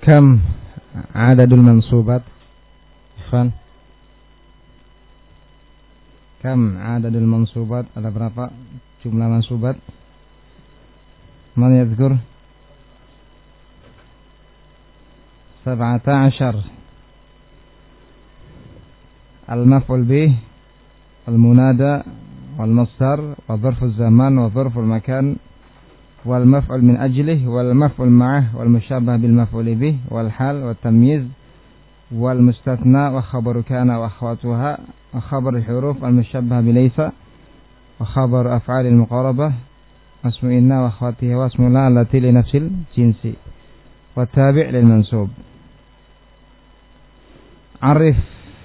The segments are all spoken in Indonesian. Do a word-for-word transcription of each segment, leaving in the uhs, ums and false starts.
Kam adadul mansubat? Ikhwan, kam adadul mansubat? Ada berapa jumlah mansubat? Man yadhkur? Sab'ata ashar. Al-maf'ul bih, al-munada, wal-masdar, wa dharful zaman, wa dharful makan, wal maf'ul min ajlih, wal maf'ul ma'ah, wal musyabbah bil maf'ul bih, wal hal, wa tamyiz, wal mustathna, wa khabaru kana wa akhwatuha, wa khabar al-huruf al musyabbah bil laysa, wa khabar af'al al-muqarabah, asmu inna wa akhwatiha wa asmu la allati li nafsil jinsi, wa tabi' lil mansub. Arif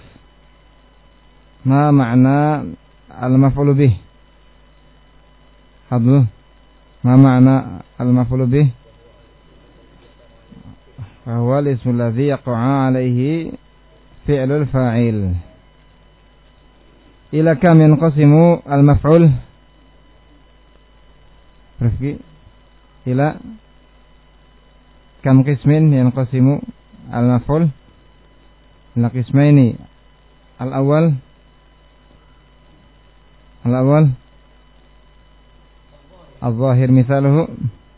ma ma'na al-maf'ul bih. Hadlu ما معنى المفعول به؟ وهو الاسم الذي يقع عليه فعل الفاعل. إلى كم ينقسم المفعول؟ رفقي إلى كم قسم ينقسم المفعول؟ إلى قسمين. الأول الأول الظاهر مثاله،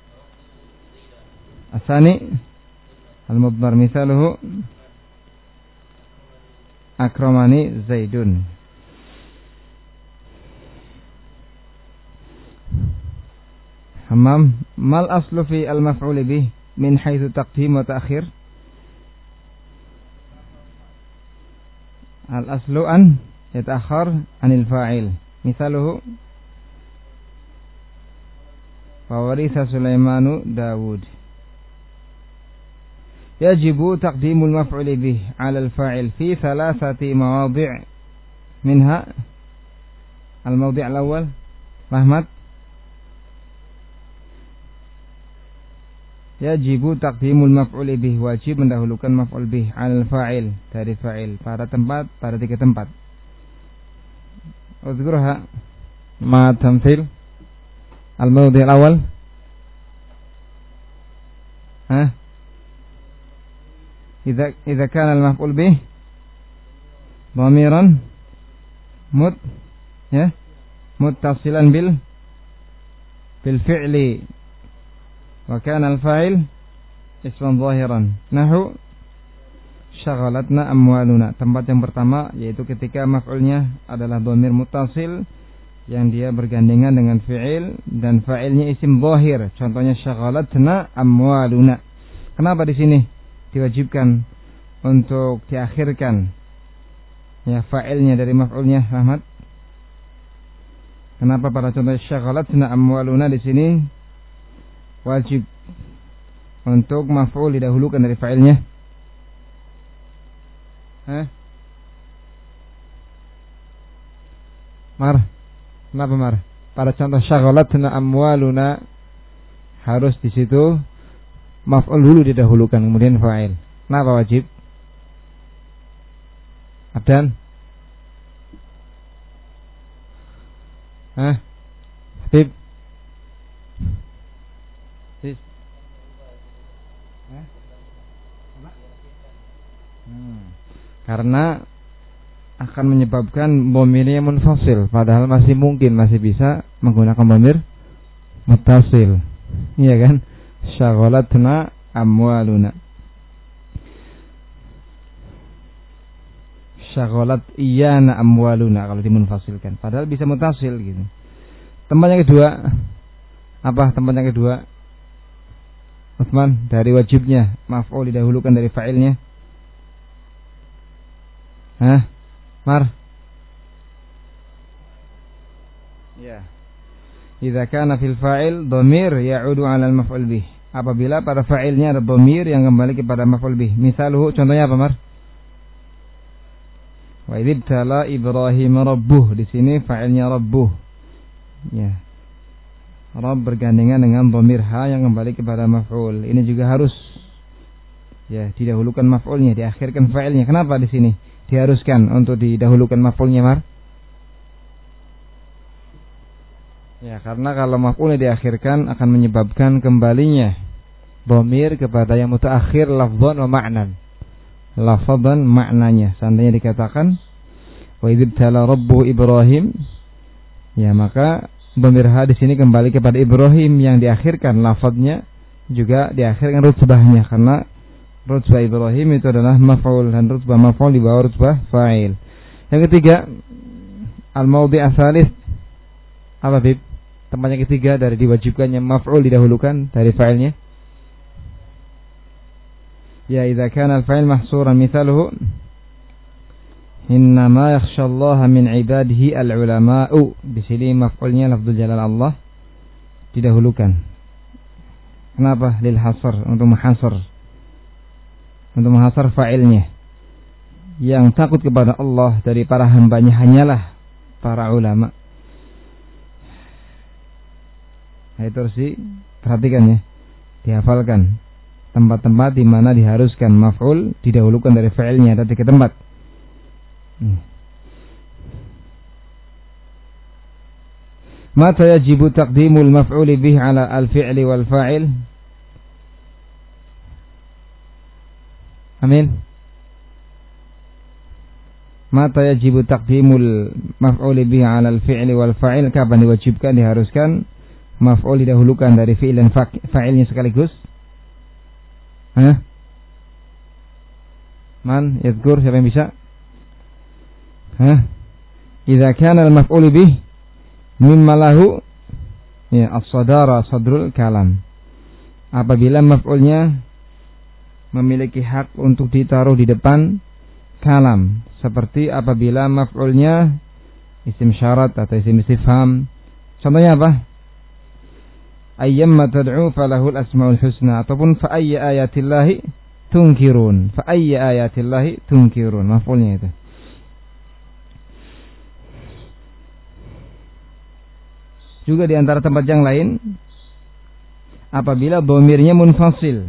الثاني المضمر مثاله أكرمني زيد. همام ما الأصل في المفعول به من حيث تقديم وتأخير؟ الأصل أن يتأخر عن الفاعل. مثاله فورث سليمان داود. يجب تقديم المفعول به على الفاعل في ثلاثة مواضع، منها الموضع الأول محمد، يجب تقديم المفعول به, wajib mendahulukan maf'ul bih al fa'il, dari fa'il, pada tempat, pada tiga tempat. Udhkurha ma tamthil. Al-mawdi' al-awwal, ha? Idza idza kana al-maf'ul bih dhamiran mut ya muttasilan bil bil fi'li wa kana al-fa'il isman dhahiran, nahu syaghalatna amwaluna. Tempat yang pertama yaitu ketika maf'ulnya adalah dhamir muttasil yang dia bergandengan dengan fi'il dan fa'ilnya isim zahir. Contohnya syaghalatna amwaluna. Kenapa di sini diwajibkan untuk diakhirkan ya fa'ilnya dari maf'ulnya, Ahmad? Kenapa pada contoh syaghalatna amwaluna di sini wajib untuk maf'ul didahulukan dari fa'ilnya? Hah? Mar Kenapa mar? Pada contoh syaghalatna amwaluna harus di situ maf'ul dulu didahulukan kemudian fa'il. Kenapa wajib? Abdan? Hah? Habib? Sis? Hah? Hmm. Karena akan menyebabkan dhamirnya munfasil, padahal masih mungkin masih bisa menggunakan dhamir muttasil. Iya kan? Syaghalatna amwaluna. Syaghalat iyana amwaluna kalau dimunfasilkan, padahal bisa muttasil gitu. Tempat yang kedua, apa tempat yang kedua? Utsman, dari wajibnya maf'ul didahulukan dari fa'ilnya. Hah? Mar? Ya. Idza kana fil fa'il dhamir ya'udu 'ala al-maf'ul bih. Apabila pada fa'ilnya ada dhamir yang kembali kepada maf'ul bih. Misaluhu, contohnya apa, Mar? Wa idzibtala Ibrahim rabbuh. Di sini fa'ilnya rabbuh. Ya. Rabb bergandengan dengan dhamir ha yang kembali kepada maf'ul. Ini juga harus ya didahulukan maf'ulnya, diakhirkan fa'ilnya. Kenapa di sini diharuskan untuk didahulukan maf'ulnya, Mar? Ya, karena kalau maf'ulnya diakhirkan akan menyebabkan kembalinya dhamir kepada yang mutaakhir lafdhan wa ma'nan. Lafdhan maknanya. Seandainya dikatakan wa idzibtala rabbu Ibrahim, ya maka dhamir ha di sini kembali kepada Ibrahim yang diakhirkan lafadznya juga diakhirkan rutbahnya, karena rutbah Ibrahim itu adalah maf'ul dan rutbah maf'ul di bawah rutbah fa'il. Yang ketiga, al-mawdi' ats-tsalits, apa bib? Tempatnya ketiga dari diwajibkannya maf'ul didahulukan dari fa'ilnya. Ya, idza kana al-fa'il mahsuran mithaluhu innama yakhshallaha min ibadihi al-ulama'u. Di sini maf'ulnya lafdzul jalal Allah didahulukan. Kenapa? Lil hasr, untuk menghasar. Untuk menghasar fa'ilnya. Yang takut kepada Allah dari para hambanya hanyalah para ulama. Nah, itu harus diperhatikan ya, dihafalkan tempat-tempat di mana diharuskan maf'ul didahulukan dari fa'ilnya, ada tiga tempat. hmm. Mata yajibu taqdimul maf'uli bih ala al-fi'li wal fa'il? Amin. Mata yajibu taqdimul maf'uli bih ala al-fi'li wal fa'il? Kapan diwajibkan, diharuskan maf'ul didahulukan dari fi'il dan fa'ilnya sekaligus? Hah? Man yadhkur, siapa yang bisa? Hah? Idza kana al-maf'ul bih mimma lahu ya as-sadara sadrul kalam. Apabila maf'ulnya memiliki hak untuk ditaruh di depan kalam, seperti apabila maf'ulnya isim syarat atau isim istifham. Contohnya apa? Ayyamma tad'u falahul asmaul husna, ataupun fa ayya ayatillahi tunkirun. Fa ayya ayatillahi tunkirun, maf'ulnya itu. Juga di antara tempat yang lain apabila dhamirnya munfasil.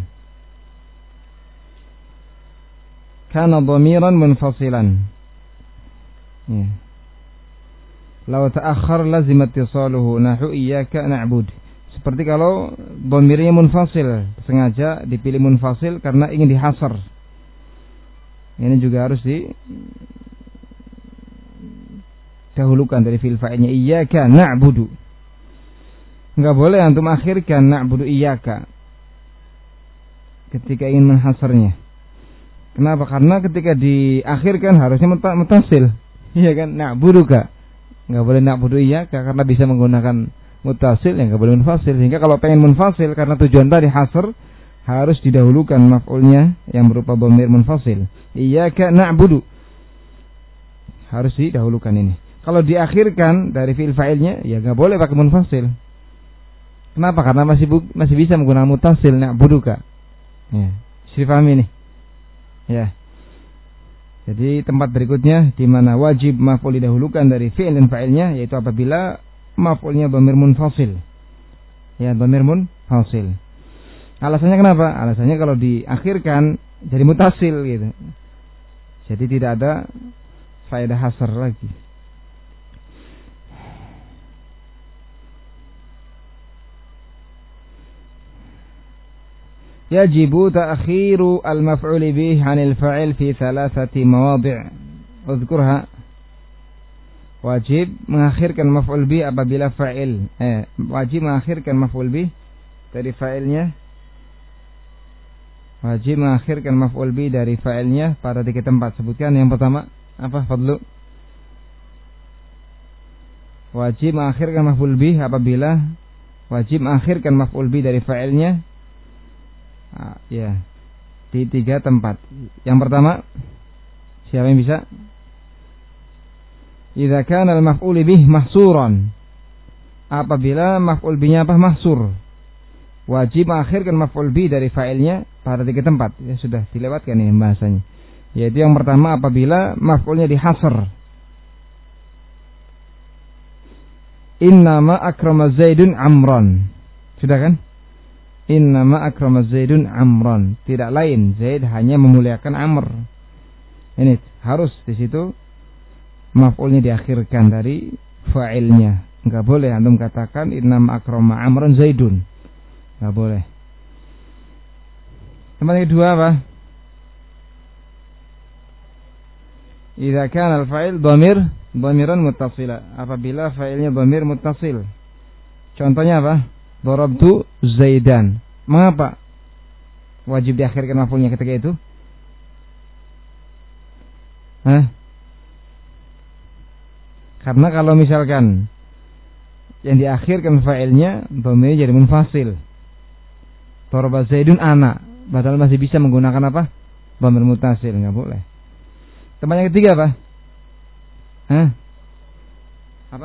Kana dhamiran munfasilan. Ya. Law ta'akhkhar lazim ittisaluhu nahu iyyaka na'bud. Seperti kalau dhamirnya munfasil, sengaja dipilih munfasil karena ingin dihasar. Ini juga harus didahulukan dari fi'il fa'ilnya iyyaka na'budu. Enggak boleh antum akhirkan na'budu iyyaka ketika ingin menghasarnya. Kenapa? Karena ketika diakhirkan harusnya mutasil. Iya kan? Na'buduka. Enggak boleh na'budu iyyaka karena bisa menggunakan mutasil yang enggak boleh munfasil. Sehingga kalau pengen munfasil karena tujuan tadi hasr, harus didahulukan maf'ulnya yang berupa dhamir munfasil. Iyyaka na'budu. Harus didahulukan ini. Kalau diakhirkan dari fi'il fa'ilnya ya enggak boleh pakai munfasil. Kenapa? Karena masih masih bisa menggunakan mutasil na'buduka. Ya, bisa dipahami ini. Ya. Jadi tempat berikutnya di mana wajib maf'ul didahulukan dari fi'il dan fa'ilnya, yaitu apabila maf'ulnya dhamir munfasil. Ya, dhamir munfasil. Alasannya kenapa? Alasannya kalau diakhirkan jadi mutasil gitu. Jadi tidak ada faedah hasr lagi. Yajibu ta'khiru al-maf'ul bih 'anil fa'il fi thalathati mawadhi'. Udhkurha. Wajib mengakhirkan maf'ul bih apabila fa'il eh wajib mengakhirkan maf'ul bih dari fa'ilnya. Wajib mengakhirkan maf'ul bih dari fa'ilnya pada tiga tempat. Sebutkan yang pertama apa, Fadlu? Wajib mengakhirkan maf'ul bih apabila wajib mengakhirkan maf'ul bih dari fa'ilnya. Ah, ya, di tiga tempat. Yang pertama, siapa yang bisa? Idza kana al-maf'ul bih mahsuran. Apabila maf'ul bihnya apa? Mahsur. Wajib mengakhirkan maf'ul bih dari fa'ilnya pada tiga tempat. Ya sudah dilewatkan ini bahasanya. Yaitu yang pertama apabila maf'ulnya dihasr. Innama akrama Zaidun Amran. Sudah kan? Innama akrama Zaidun Amran. Tidak lain, Zaid hanya memuliakan Amr. Ini harus di situ maf'ulnya diakhirkan dari fa'ilnya. Enggak boleh antum katakan innama akrama Amran Zaidun. Enggak boleh. Tempat yang kedua apa? Idza kana al-fa'il dhamir dhamiran muttasila. Apabila fa'ilnya dhamir muttasil. Contohnya apa? Darabtu Zaidan. Mengapa wajib diakhirkan maf'ulnya ketika itu? Hah? Karena kalau misalkan yang diakhirkan fa'ilnya dhamir jadi munfasil. Daraba Zaidun ana, padahal masih bisa menggunakan apa? Dhamir muttasil, enggak boleh. Tempat yang ketiga apa? Hah? Apa?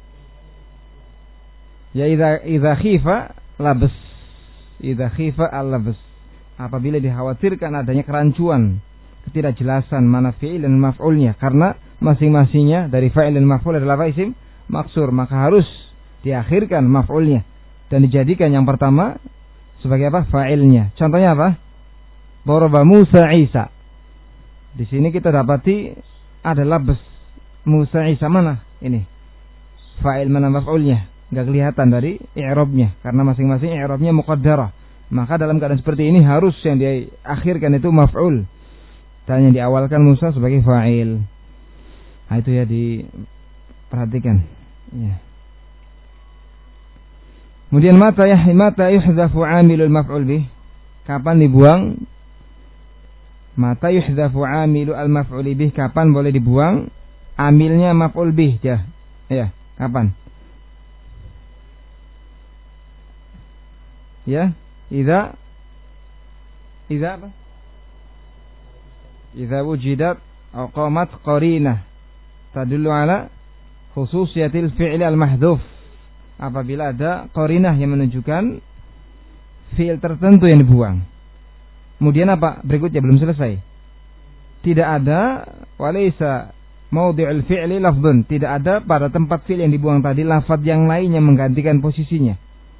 Ya idza idza khifa labas. Idza khifa al-labas. Apabila dikhawatirkan adanya kerancuan, ketidakjelasan mana fi'il dan maf'ulnya, karena masing-masingnya dari fa'il dan maf'ul adalah isim maksur, maka harus diakhirkan maf'ulnya dan dijadikan yang pertama sebagai apa? Fa'ilnya. Contohnya apa? Daraba Musa Isa. Di sini kita dapati ada labas Musa Isa, mana ini? Fa'il mana maf'ulnya? Enggak kelihatan dari i'rabnya karena masing-masing i'rabnya muqaddarah. Maka dalam keadaan seperti ini harus yang diakhirkan itu maf'ul dan yang diawalkan Musa sebagai fa'il. Nah, itu ya diperhatikan. Ya. Kemudian mata ya mata yuhdhafu 'amilul maf'ul bih. Kapan dibuang? Mata yuhdhafu 'amilu al-maf'ul bih, kapan boleh dibuang amilnya maf'ul bih? Ya. Ya, kapan? Ya, idza idza apa? Idza wujidat aw qamat qarinah tadullu ala khususiyatil fi'li al-mahdhuf. Apabila ada qarinah yang menunjukkan fi'il tertentu yang dibuang. Kemudian apa? Berikutnya belum selesai. Tidak ada walaysa mawdi'ul fi'li lafdhun. Tidak ada pada tempat fi'il yang dibuang tadi lafaz yang lain yang menggantikan posisinya.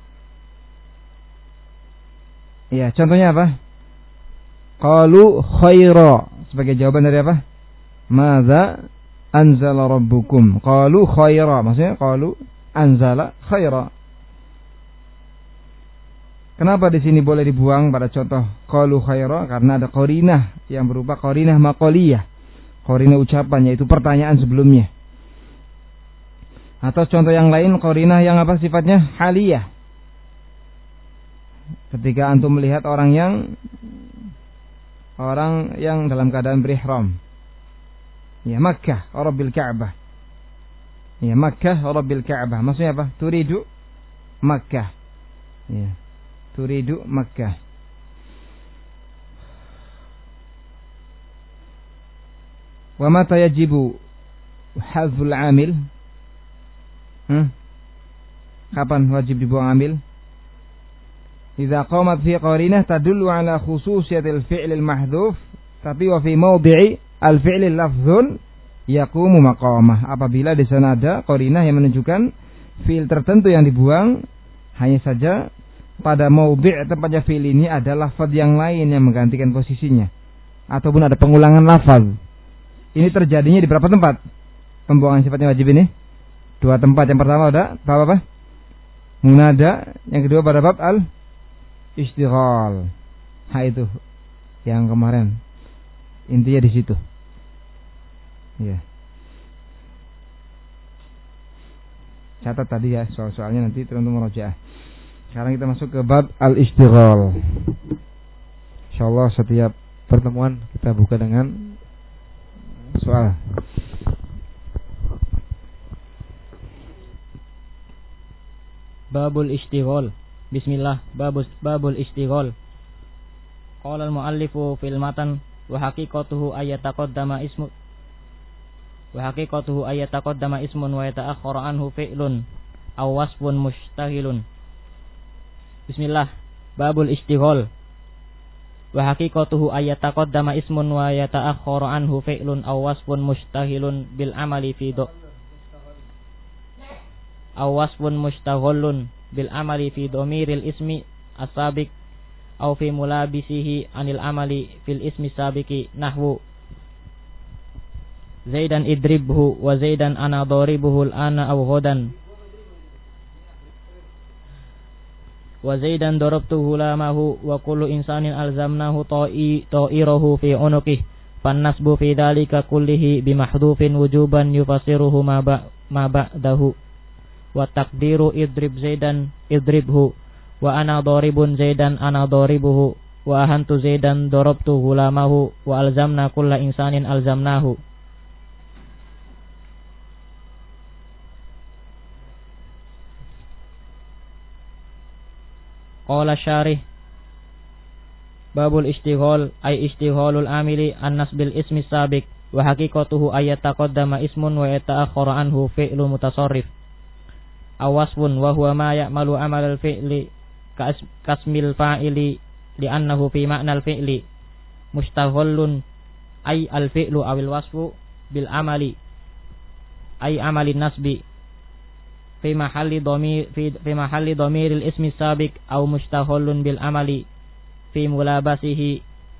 Ya, contohnya apa? Qalu khaira. Sebagai jawaban dari apa? Madza anzala rabbukum? Qalu khaira. Maksudnya qalu anzala khaira. Kenapa di sini boleh dibuang pada contoh qalu khaira? Karena ada qarinah yang berupa qarinah maqaliyah. Qarinah ucapan, yaitu pertanyaan sebelumnya. Atau contoh yang lain qarinah yang apa sifatnya? Haliyah. Ketika antum melihat orang yang orang yang dalam keadaan berihram. Ya, Makkah, Rabbil Ka'bah. Ya, Makkah, Rabbil Ka'bah. Maksudnya apa? Turidu Makkah. Ya. Turidu Makkah. Wa mata yajibu hadzful amil? Hmm? Kapan wajib dibuang amil? Idza qamat fi qarinah tadullu ala khususiyatil fi'lil mahdhuf, tapi wa fi mawdi'i al-fi'lil lafzun yaqumu maqamah. Apabila di sana ada qarinah yang menunjukkan fi'il tertentu yang dibuang, hanya saja pada mawdi' tempatnya fi'il ini ada lafaz yang lain yang menggantikan posisinya, ataupun ada pengulangan lafaz. Ini terjadinya di berapa tempat pembuangan sifatnya wajib ini? Dua tempat. Yang pertama ada bab apa? Munada. Yang kedua pada bab al istighal. Ha, itu yang kemarin. Intinya di situ. Ya. Catat tadi ya soal-soalnya, nanti terus murojaah. Sekarang kita masuk ke bab al-istighal. Insyaallah setiap pertemuan kita buka dengan soal. Babul istighal. Bismillah. Babus babul istighal. Qala al-muallifu fil matan wa haqiqatuhu ayataqaddama ismu wa haqiqatuhu ayataqaddama ismun wa yata'akhkharu anhu fi'lun aw wasfun mustaghilun. Bismillah. Babul istighal. Wa haqiqatuhu ayataqaddama ismun wa yata'akhkharu anhu fi'lun aw wasfun mustaghilun bil amali fi do aw wasfun mustaghallun bil amali fi dhamiril ismi as-sabiq aw fi mulabisihi anil amali fil ismi sabiqi nahwu Zaidan idribhu wa Zaidan ana daribuhu al-ana aw ghadan wa Zaidan darabtu hulamahu wa kullu insanin alzamnahu ta'i ta'irahu fi unuqihi fannasbu fi dhalika kullihi bimahdhufin wujuban yufassiruhu ma ba ma ba'dahu wa taqdiru idrib Zaidan idribhu wa ana daribun Zaidan ana daribuhu wa ahantu Zaidan darabtu hulamahu wa alzamna kulla insanin alzamnahu. Qala syarih babul istighal ay istighalul amili an-nas bil ismi sabiq wa haqiqatuhu ayat taqaddama ismun wa yata'akhkhara anhu fi'lu mutasarrif awasfun wa huwa ma ya'malu amal al-fi'li kasmil fa'ili li'annahu fi ma'na al-fi'li mustaghallun ay al-fi'lu awil wasfu bil amali ay amalin nasbi fi mahalli dhamir fi, fi mahalli dhamiril ismi sabiq aw mustaghallun bil amali fi mulabasihi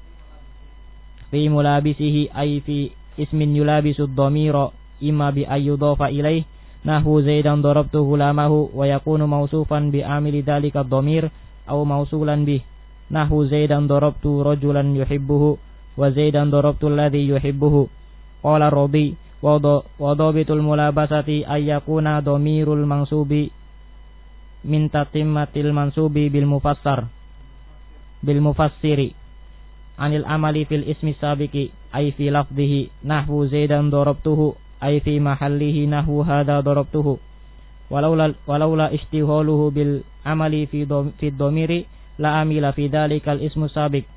fi mulabisihi ay fi ismin yulabisu dhamira imma bi ayyudafa ilaih nahwu Zaidan darabtu hulamahu wa yakunu mawsufan bi amili dhalika dhamir aw mawsulan bih nahwu Zaidan darabtu rajulan yuhibbuhu wa Zaidan darabtu alladhi yuhibbuhu. Qala Rabi wa dhabitul mulabasati ayyakuna dhamirul mansubi min tatimmatil mansubi bil mufassar bil mufassiri anil amali fil ismi sabiqi ay fi lafdhihi nahwu Zaidan darabtuhu ay fi mahallihi nahwu hadha darabtuhu walaula walaula istighaluhu bil amali fi fi dhamiri la amila fi dhalikal ismu sabiq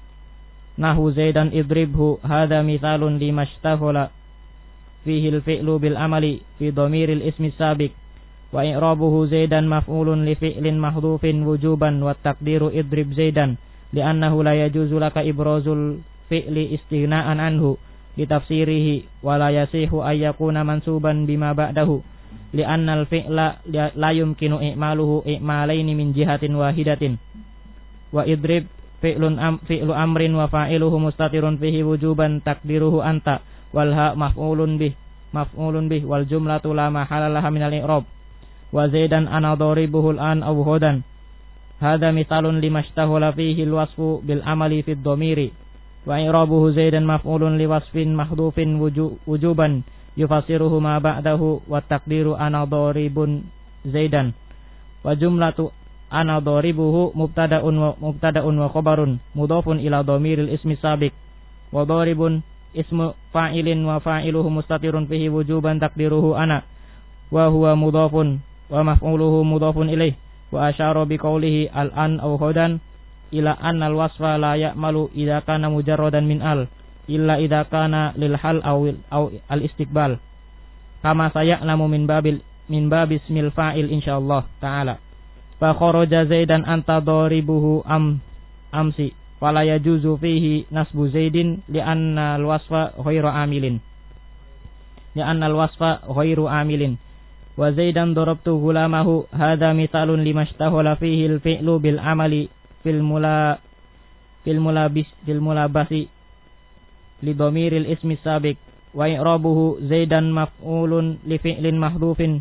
nahwu Zaidan idribhu hadha mithalun limashtaghala fihi al-fi'lu bil amali fi dhamiril ismi sabiq wa i'rabuhu Zaidan maf'ulun li fi'lin mahdhufin wujuban wa taqdiru idrib Zaidan li'annahu la yajuzu laka ibrazul fi'li istighna'an anhu li tafsirihi wa la yasihu ay yakuna mansuban bima ba'dahu li'anna al-fi'la la yumkinu i'maluhu i'malaini min jihatin wahidatin wa idrib fi'lun am fi'lu amrin wa fa'iluhu mustatirun fihi wujuban taqdiruhu anta wal ha maf'ulun bih maf'ulun bih wal jumlatu la mahala laha minal i'rab wa Zaidan ana daribuhu al-an aw hudan hadha mithalun limashtaghala fihi al-wasfu bil amali fi ad-dhamiri wa i'rabuhu Zaidan maf'ulun li wasfin mahdhufin wujuban yufassiruhu ma ba'dahu wa taqdiru ana daribun Zaidan wa jumlatu ana daribuhu mubtada'un wa mubtada'un wa khabarun mudhafun ila dhamiril ismi sabiq wa daribun ismu fa'ilin wa fa'iluhu mustatirun fihi wujuban taqdiruhu ana wa huwa mudhafun wa maf'uluhu mudhafun ilaih wa asyara bi qawlihi al-an aw hudan ila anna al-wasfa la ya'malu idza kana mujarradan min al illa idza kana lil hal aw al-istiqbal kama saya'lamu min babil min babismil fa'il insyaallah ta'ala fa kharaja Zaidan anta daribuhu am amsi fala yajuzu fihi nasbu Zaidin li'anna al-wasfa ghairu amilin li'anna al-wasfa ghairu amilin wa Zaidan darabtu gulamahu hadha mithalun limashtaghala fihi al-fi'lu bil amali fil mula fil mulabis fil mulabasi li dhamiril ismi sabiq wa i'rabuhu Zaidan maf'ulun li fi'lin mahdhufin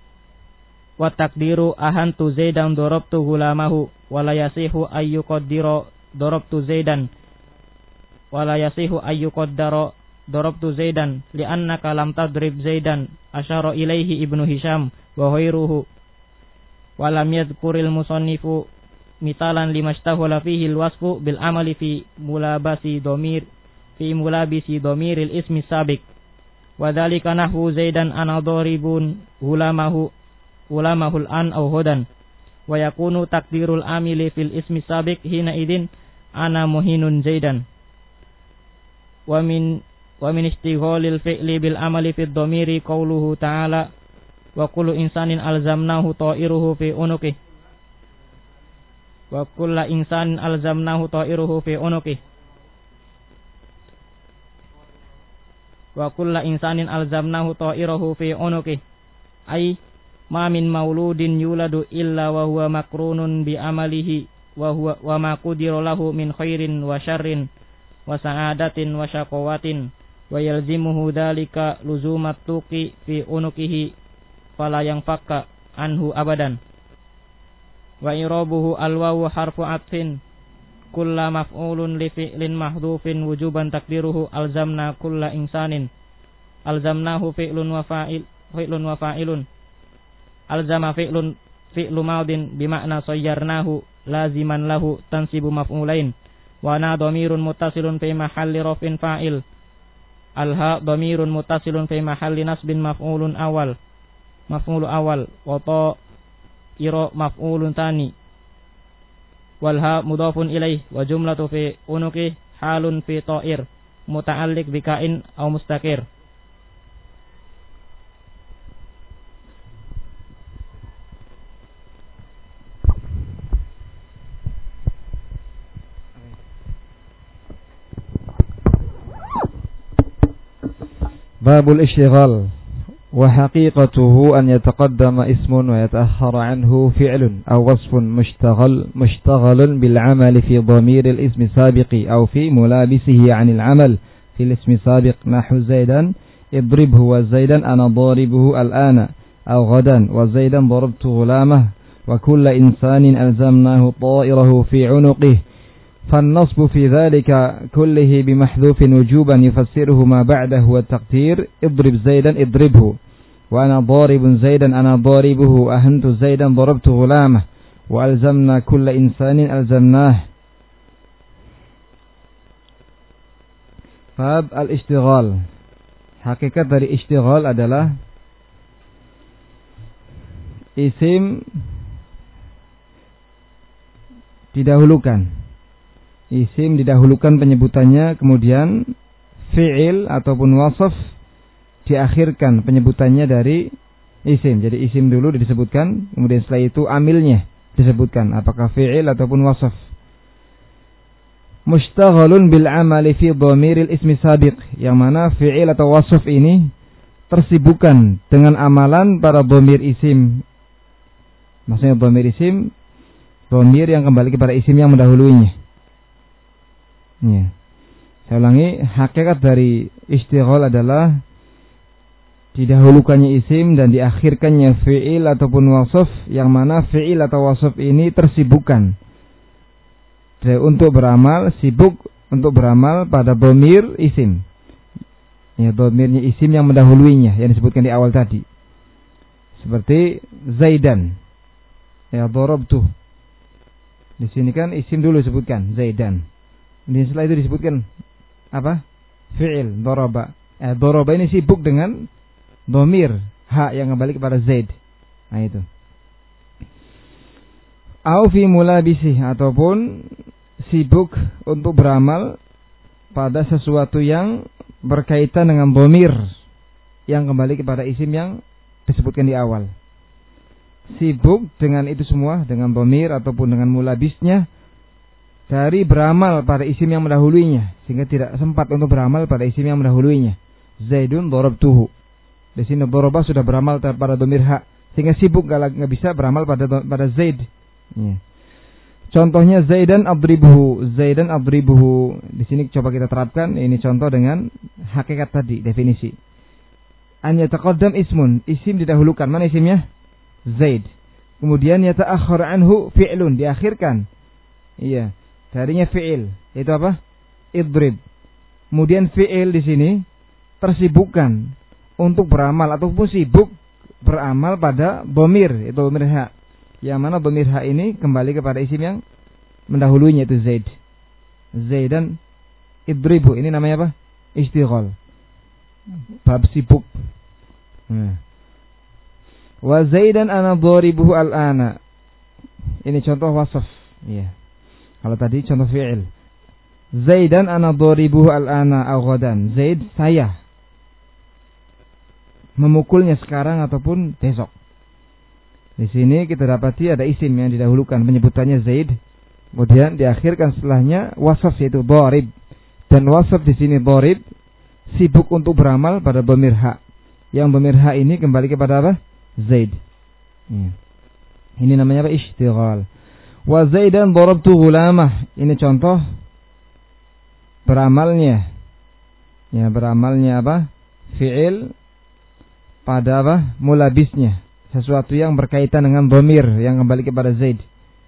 wa taqdiru ahantu Zaidan darabtu gulamahu wa la yasihu ay yuqaddira darabtu Zaidan wa la yasihu ay yuqaddara darabtu Zaidan li'annaka lam tadrib Zaidan asyara ilaihi Ibnu Hisham wa ghairuhu wa lam yadhkuril musannifu mitalan limashtaghala fihi al-wasfu bil amali fi mulabasi dhamir fi mulabisi dhamiril ismi sabiq wa dhalika nahwu Zaidan ana daribun hulamahu ulamahul an aw hudan wa yakunu takdirul amili fil ismi sabiq hina idin ana muhinun Zaidan wa min wa min istighalil fi'li bil amali fid dhamiri qawluhu ta'ala wa kullu insanin alzamnahu ta'iruhu fi unuqihi wa kullu insanin alzamnahu ta'iruhu fi unuqihi wa kullu insanin alzamnahu ta'iruhu fi unuqihi ay ma min mauludin yuladu illa wa huwa makrunun bi amalihi wa huwa wa ma qudira lahu min khairin wa syarrin wa sa'adatin wa syaqawatin wa yalzimuhu dzalika luzumat tuqi fi unukihi fala yanfaka anhu abadan Wa i'rabuhu al-wawu harfu atfin kulla maf'ulun li fi'lin mahdhufin wujuban takdiruhu alzamna kulla insanin. Alzamnahu fi'lun wa fa'il fi'lun wa fa'ilun. Alzama fi'lun fi'lu madin bima'na sayyarnahu laziman lahu tansibu maf'ulain. Wa na dhamirun muttasilun fi mahalli raf'in fa'il. Alha dhamirun muttasilun fi mahalli nasbin maf'ulun awal. Maf'ulu awal wa ta ira maf'ulun tani. Walha mudhafun ilaih wa jumlatu fi unuqi halun fi ta'ir muta'alliq bi ka'in aw mustaqir. باب الاشتغال وحقيقته أن يتقدم اسم ويتأخر عنه فعل أو وصف مشتغل مشتغل بالعمل في ضمير الاسم سابق أو في ملابسه عن العمل في الاسم سابق نحو زيدا اضربه وزيدا أنا ضاربه الآن أو غدا وزيدا ضربت غلامه وكل إنسان ألزمناه طائره في عنقه. فالنصب في ذلك كله بمحذوف وجوبا يفسره ما بعده والتقدير اضرب زيدا اضربه وأنا ضارب زيدا أنا ضاربه أهنت زيدا ضربت غلامه وألزمنا كل إنسان ألزمناه. Bab al-ishtighal. Hakikat dari ishtighal adalah isim didahulukan. Isim didahulukan penyebutannya, kemudian fi'il ataupun wasaf diakhirkan penyebutannya dari isim. Jadi isim dulu disebutkan, kemudian setelah itu amilnya disebutkan, apakah fi'il ataupun wasaf. Mushtaghalun bil amali fi dhamiril ismi sabiq, yang mana fi'il atau wasaf ini tersibukkan dengan amalan pada dhamir isim. Maksudnya dhamir isim, dhamir yang kembali kepada isim yang mendahuluinya. Ya. Saya ulangi, hakikat dari ishtighal adalah didahulukannya isim dan diakhirkannya fi'il ataupun wasaf, yang mana fi'il atau wasaf ini tersibukkan untuk beramal, sibuk untuk beramal pada dhamir isim. Ya, dhamirnya isim yang mendahuluinya yang disebutkan di awal tadi. Seperti Zaidan. Ya, darabtu. Di sini kan isim dulu disebutkan Zaidan. Dan setelah itu disebutkan apa? Fi'il, daraba. Eh, daraba ini sibuk dengan dhamir ha yang kembali kepada Zaid. Nah itu. Au fi mulabisi, ataupun sibuk untuk beramal pada sesuatu yang berkaitan dengan dhamir yang kembali kepada isim yang disebutkan di awal. Sibuk dengan itu semua, dengan dhamir ataupun dengan mulabisnya, dari beramal pada isim yang mendahuluinya, sehingga tidak sempat untuk beramal pada isim yang mendahuluinya. Zaidun darabtuhu. Di sini daraba sudah beramal pada dhamir ha, sehingga sibuk enggak bisa beramal pada pada Zaid. Ya. Contohnya Zaidan adribuhu, Zaidan adribuhu. Di sini coba kita terapkan, ini contoh dengan hakikat tadi, definisi. An yataqaddam ismun, isim didahulukan, mana isimnya? Zaid. Kemudian yata'akhkhar anhu fi'lun, diakhirkan. Iya. Darinya fi'il, itu apa? Idrib. Kemudian fi'il di sini tersibukkan untuk beramal ataupun sibuk beramal pada dhamir, itu dhamir ha. Yang mana dhamir ha ini kembali kepada isim yang mendahulunya, itu Zaid. Zaidan idribu, ini namanya apa? Ishtighal. Bab sibuk. Nah. Wa Zaidan ana dharibuhu al-ana. Ini contoh wasaf. Iya. Kalau tadi contoh fi'il. Zaidan ana dharibuhu al-ana aw ghadan. Zaid, saya memukulnya sekarang ataupun besok. Di sini kita dapati ada isim yang didahulukan penyebutannya Zaid, kemudian diakhirkan setelahnya wasaf, yaitu dharib. Dan wasaf di sini dharib, sibuk untuk beramal pada dhamir ha. Yang dhamir ha ini kembali kepada apa? Zaid. Ya. Ini namanya apa? Ishtighal. Wa Zaidan darabtu ghulamah. Ini contoh beramalnya. Ya, beramalnya apa? Fi'il pada apa? Mulabisnya. Sesuatu yang berkaitan dengan dhamir yang kembali kepada Zaid.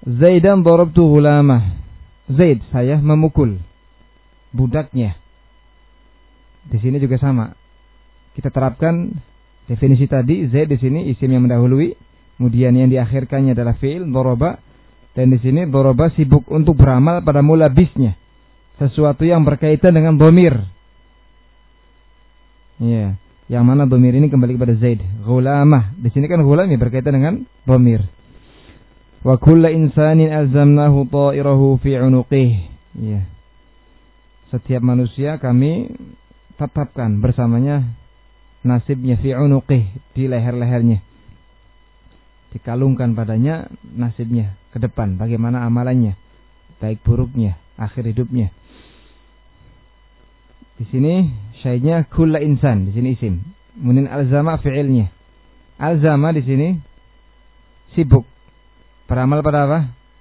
Zaidan darabtu ghulamah. Zaid, saya memukul budaknya. Di sini juga sama. Kita terapkan definisi tadi. Zaid di sini isim yang mendahului, kemudian yang diakhirkannya adalah fi'il daraba, dan di sini daraba sibuk untuk beramal pada mula bisnya, sesuatu yang berkaitan dengan dhamir. Ya, yang mana dhamir ini kembali kepada Zaid. Ghulamah. Di sini kan ghulam ya berkaitan dengan dhamir. Wa kullu insanin alzamnahu ta'irahu fi 'unuqihi. Ya. Setiap manusia kami tetapkan bersamanya nasibnya fi 'unuqihi, di leher-lehernya. Dikalungkan padanya nasibnya ke depan, bagaimana amalannya, baik buruknya, akhir hidupnya. Di sini syai'nya kullu insan, di sini isim. Kemudian alzama fi'ilnya. Alzama di sini sibuk beramal pada apa?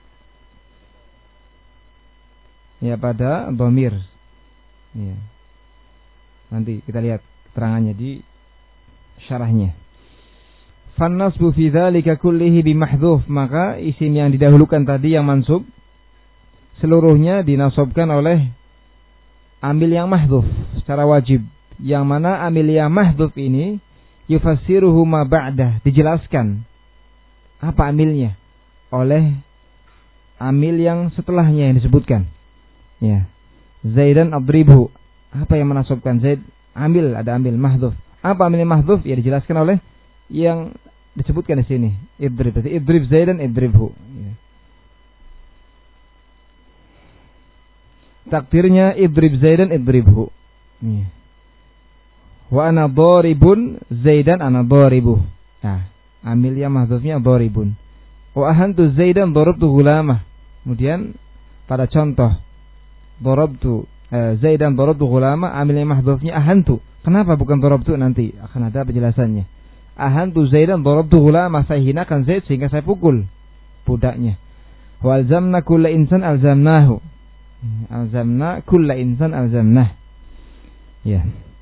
Ya, pada dhamir. Ya. Nanti kita lihat keterangannya di syarahnya. Fannasbu fi dzalika kullihi bimahdhuf, maka isim yang didahulukan tadi yang mansub seluruhnya dinasabkan oleh amil yang mahdhuf secara wajib, yang mana amil yang mahdhuf ini yufassiruhu ma ba'dah, dijelaskan apa amilnya oleh amil yang setelahnya yang disebutkan. Ya. Zaidan adribhu, apa yang menasabkan Zaid? Amil, ada amil mahdhuf. Apa amil mahdhuf? Ya dijelaskan oleh yang disebutkan di sini. Idrib, berarti idrib Zaidan idribhu. Ya. Takdirnya idrib Zaidan idribhu. Ya. Wa ana dharibun Zaidan ana dharibuh. Nah, amil yang mahdhufnya dharibun. Wa ahantu Zaidan darabtu ghulamah. Kemudian pada contoh darabtu eh, Zaidan darabtu ghulamah, amil yang mahdhufnya ahantu. Kenapa bukan darabtu? Nanti akan ada penjelasannya. Ahantu Zaidan darabtu ghulamah, saya hinakan Zaid sehingga saya pukul budaknya. Wa alzamna kulla insan alzamnahu. Alzamna kulla insan alzamnah. Ya.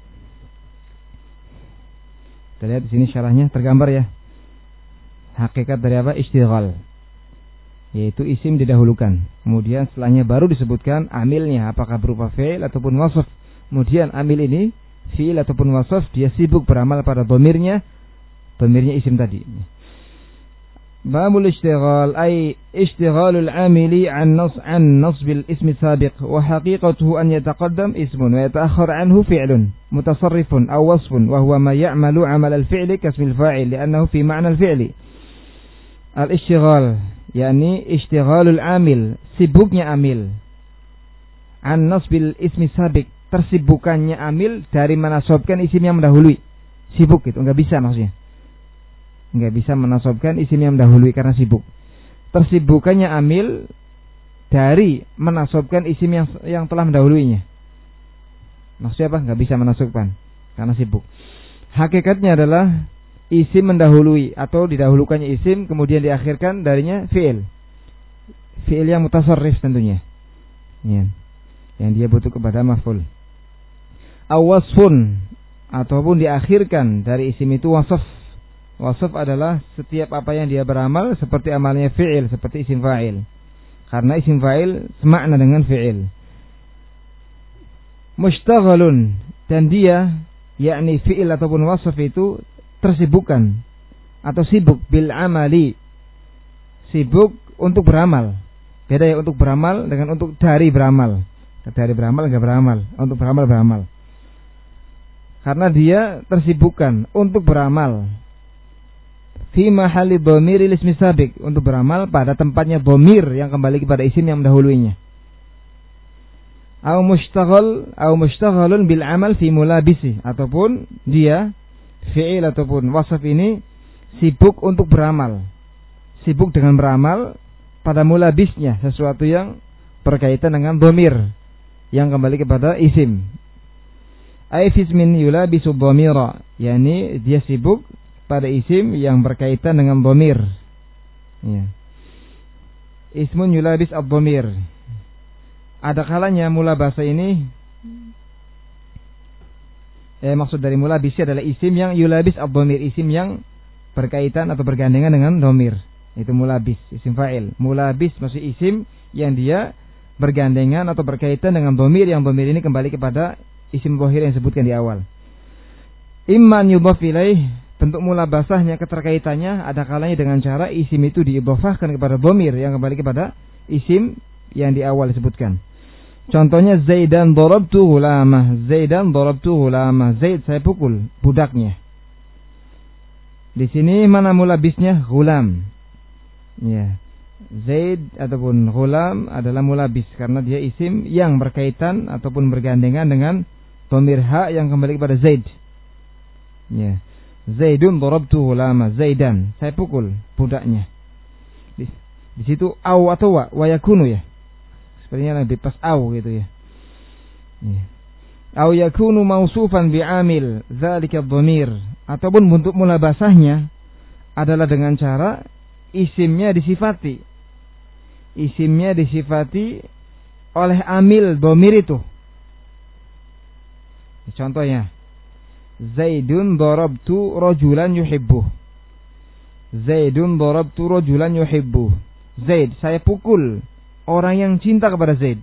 Kita lihat di sini syarahnya tergambar ya. Hakikat dari apa? Istighal. Yaitu isim didahulukan. Kemudian setelahnya baru disebutkan amilnya, apakah berupa fi'il ataupun wasaf. Kemudian amil ini fi'il ataupun wasaf, dia sibuk beramal pada dhamirnya. Dhamirnya isim tadi. Babul istighal ay istighalul amili an nas an nasbil ismi sabiq wa haqiqatuhu an yataqaddam ismun wa yata'akhkhar anhu fi'lun mutasarrifun aw wasfun wa huwa ma ya'malu 'amal al-fi'li kasmil fa'il li'annahu fi ma'na al-fi'li. Al-istighal yakni istighalul amil, sibuknya amil, an nasbil ismi sabiq, tersibukannya amil dari menasabkan isim yang mendahului. Sibuk itu enggak bisa maksudnya. Enggak bisa menasabkan isim yang mendahului karena sibuk. Tersibukannya amil dari menasabkan isim yang yang telah mendahuluinya. Maksudnya apa? Enggak bisa menasabkan karena sibuk. Hakikatnya adalah isim mendahului atau didahulukannya isim kemudian diakhirkan darinya fi'il. Fi'il yang mutasarrif tentunya. Ya. Yang dia butuh kepada maf'ul. Awasfun, ataupun diakhirkan dari isim itu wasaf. Wasaf adalah setiap apa yang dia beramal seperti amalnya fi'il, seperti isim fa'il. Karena isim fa'il semakna dengan fi'il. Mushtaghalun, dan dia yakni fi'il ataupun wasaf itu tersibukkan atau sibuk bil amali, sibuk untuk beramal. Beda ya untuk beramal dengan untuk dari beramal. Dari beramal enggak beramal, untuk beramal beramal. Karena dia tersibukkan untuk beramal fi mahalli dhamir ismi sabiq, untuk beramal pada tempatnya dhamir yang kembali kepada isim yang mendahuluinya. Au mushtaghal au mushtaghalun bil amal fi mulabisi, ataupun dia fi'il ataupun wasaf ini sibuk untuk beramal, sibuk dengan beramal pada mulabisnya, sesuatu yang berkaitan dengan dhamir yang kembali kepada isim. Ai fismin yulabisu dhamira, yakni dia sibuk pada isim yang berkaitan dengan dhamir. Ya. Ismun yulabis ad-dhamir. Ada kalanya mula bahasa ini eh, maksud dari mulabis adalah isim yang yulabis ad-dhamir, isim yang berkaitan atau bergandengan dengan dhamir. Itu mulabis, isim fa'il. Mulabis masih isim yang dia bergandengan atau berkaitan dengan dhamir, yang dhamir ini kembali kepada isim dhahir yang disebutkan di awal. Imman yudhaf ilaih, bentuk mulabasahnya, keterkaitannya ada kalanya dengan cara isim itu diidhafahkan kepada dhamir yang kembali kepada isim yang di awal disebutkan. Contohnya Zaidan darabtu ghulamah. Zaidan darabtu ghulamah. Zaid saya pukul budaknya. Di sini mana mulabisnya? Ghulam. Ya. Zaid ataupun ghulam adalah mulabis karena dia isim yang berkaitan ataupun bergandengan dengan dhamir ha yang kembali kepada Zaid. Ya. Zaidun darabtu ghulamah. Zaidan saya pukul budaknya. Di, di situ au atau wa, wa yakunu ya. Sepertinya lebih pas au gitu ya. Ya. Au yakunu mausufan bi'amil dzalika dhamir, ataupun bentuk mulabasahnya adalah dengan cara isimnya disifati. Isimnya disifati oleh amil dhamir itu. Contohnya Zaidun darabtu rajulan yuhibbuh. Zaidun darabtu rajulan yuhibbuh. Zaid saya pukul orang yang cinta kepada Zaid.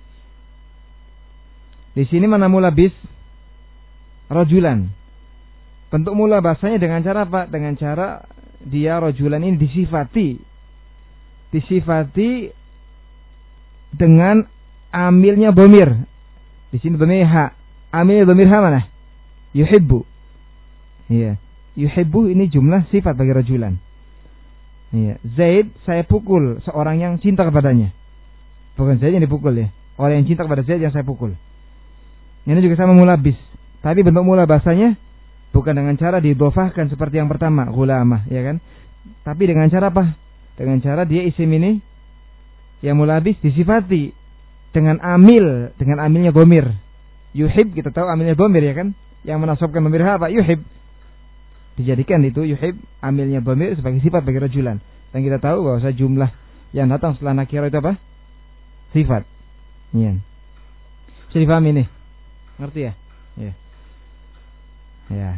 Di sini mana mulabis? Rajulan. Bentuk mulabasanya dengan cara apa? Dengan cara dia rajulan ini disifati. Disifati dengan amilnya dhamir. Di sini dhamir ha. Amilnya dhamir ha mana? Yuhibbu. Iya. Yuhibbu ini jumlah sifat bagi rajulan. Iya. Zaid saya pukul seorang yang cinta kepadanya. Bukan Zaid yang dipukul ya. Orang yang cinta kepada Zaid yang saya pukul. Ini juga sama mulabis. Tapi bentuk mulabasanya bukan dengan cara didhofahkan seperti yang pertama, ghulamah, ya kan? Tapi dengan cara apa? Dengan cara dia isim ini yang mulabis disifati dengan amil, dengan amilnya dhamir. Yuhib, kita tahu amilnya dhamir ya kan? Yang menasabkan dhamir apa? Yuhib. Dijadikan itu yuhib amilnya dhamir sebagai sifat bagi rajulan. Dan kita tahu bahwa jumlah yang datang setelah nakirah itu apa? Sifat. Iya. Bisa dipahami nih? Ngerti ya? Ya. Ya.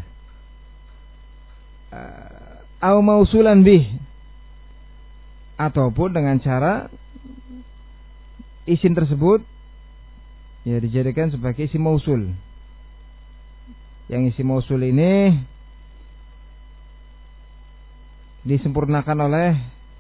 Au mausulan bih, ataupun dengan cara isim tersebut ya dijadikan sebagai isim mausul. Yang isim mausul ini disempurnakan oleh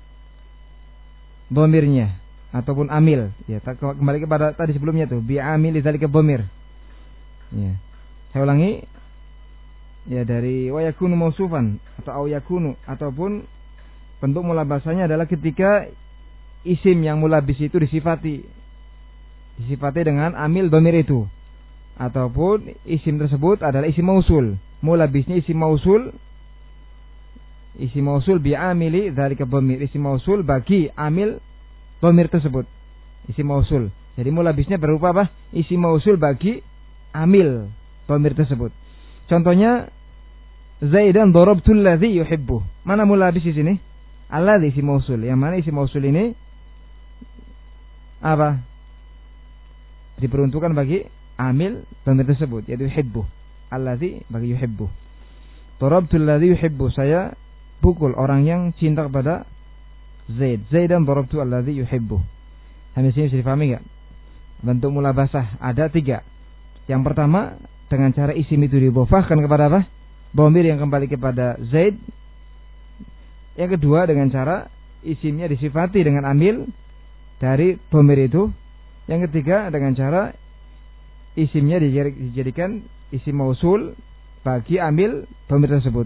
dhamirnya ataupun amil, ya kembali kepada tadi sebelumnya tuh bi amil dzalika dhamir. Ya. Saya ulangi, ya dari wa yakunu mausufan atau au yakunu, ataupun bentuk mulabasanya adalah ketika isim yang mulabis itu disifati disifati dengan amil dhamir itu, ataupun isim tersebut adalah isim mausul. Mulabisnya isim mausul, isim mausul bi amili dzalika dhamir, isim mausul bagi amil dhamir tersebut, isim mausul. Jadi mulabisnya berupa apa? Isim mausul bagi amil dhamir tersebut. Contohnya Zaidan darabtul ladzi yuhibbu. Mana mulabis di sini? Alladzi isim mausul. Yang mana isim mausul ini apa? Diperuntukkan bagi amil dhamir tersebut, yaitu yuhibbu. Alladzi bagi yuhibbu. Darabtul ladzi yuhibbu, saya pukul orang yang cinta kepada Zaid. Zaidan darabtu alladzi yuhibbu. Sampai sini bisa difahami enggak? Bentuk mulabasah ada tiga. Yang pertama dengan cara isim itu didhofahkan kepada apa? Dhamir yang kembali kepada Zaid. Yang kedua dengan cara isimnya disifati dengan amil dari dhamir itu. Yang ketiga dengan cara isimnya dijadikan isim mausul bagi amil dhamir tersebut.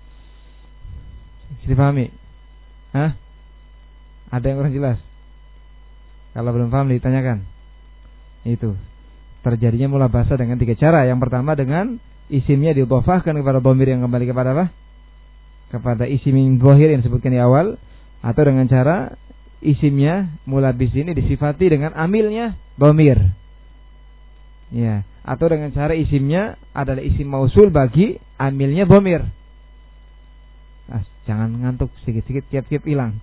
Bisa dipahami? Hah? Ada yang kurang jelas? Kalau belum paham ditanyakan. Itu terjadinya mulabasah dengan tiga cara. Yang pertama dengan isimnya didhofahkan kepada dhamir yang kembali kepada apa? Kepada isim dhahir yang disebutkan di awal, atau dengan cara isimnya mulabis ini disifati dengan amilnya dhamir. Ya, atau dengan cara isimnya adalah isim mausul bagi amilnya dhamir. Ah, jangan ngantuk, sedikit-sedikit kiap-kiap hilang.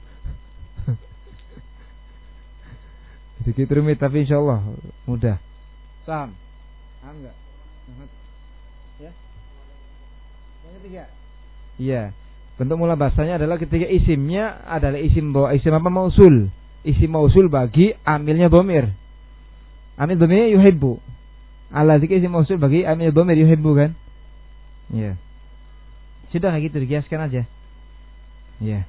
Sedikit rumit tapi insyaallah mudah. Paham? Paham enggak? Ya? Yang ketiga. Iya. Bentuk mulabasahnya adalah ketika isimnya adalah isim bo, isim apa mausul. Isim mausul bagi amilnya dhamir. Amil dhamirnya yuhibbu. Alladzi isim mausul bagi amil dhamir yuhibbu kan? Ya. Sudah kayak gitu dikiaskan aja. Ya.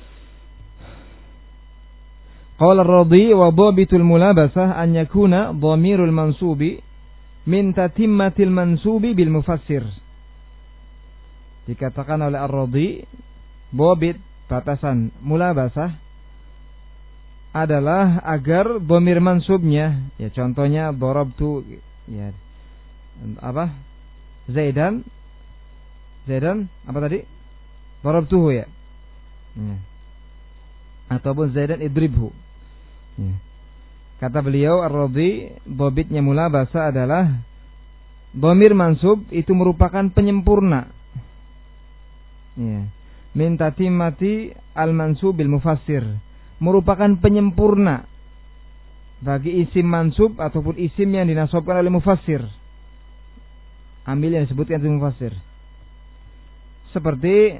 Qala ar-Radi wa dhabitul mulabasah an yakuna dhamirul mansubi min tatimmatil mansubi bil mufassir. Dikatakan oleh Ar-Radi, bobit batasan mulabasah adalah agar dhamir mansubnya, ya contohnya darabtu, ya apa? Zaidan, Zaidan apa tadi? Darabtuhu ya. Ya. Ataupun Zaidan idribhu. Ya. Kata beliau Ar-Radi, bobitnya mulabasah adalah dhamir mansub itu merupakan penyempurna. Ya. Min tatimati al-mansub bil mufassir, merupakan penyempurna bagi isim mansub ataupun isim yang dinasabkan oleh mufassir. Ambil yang disebutkan itu mufassir. Seperti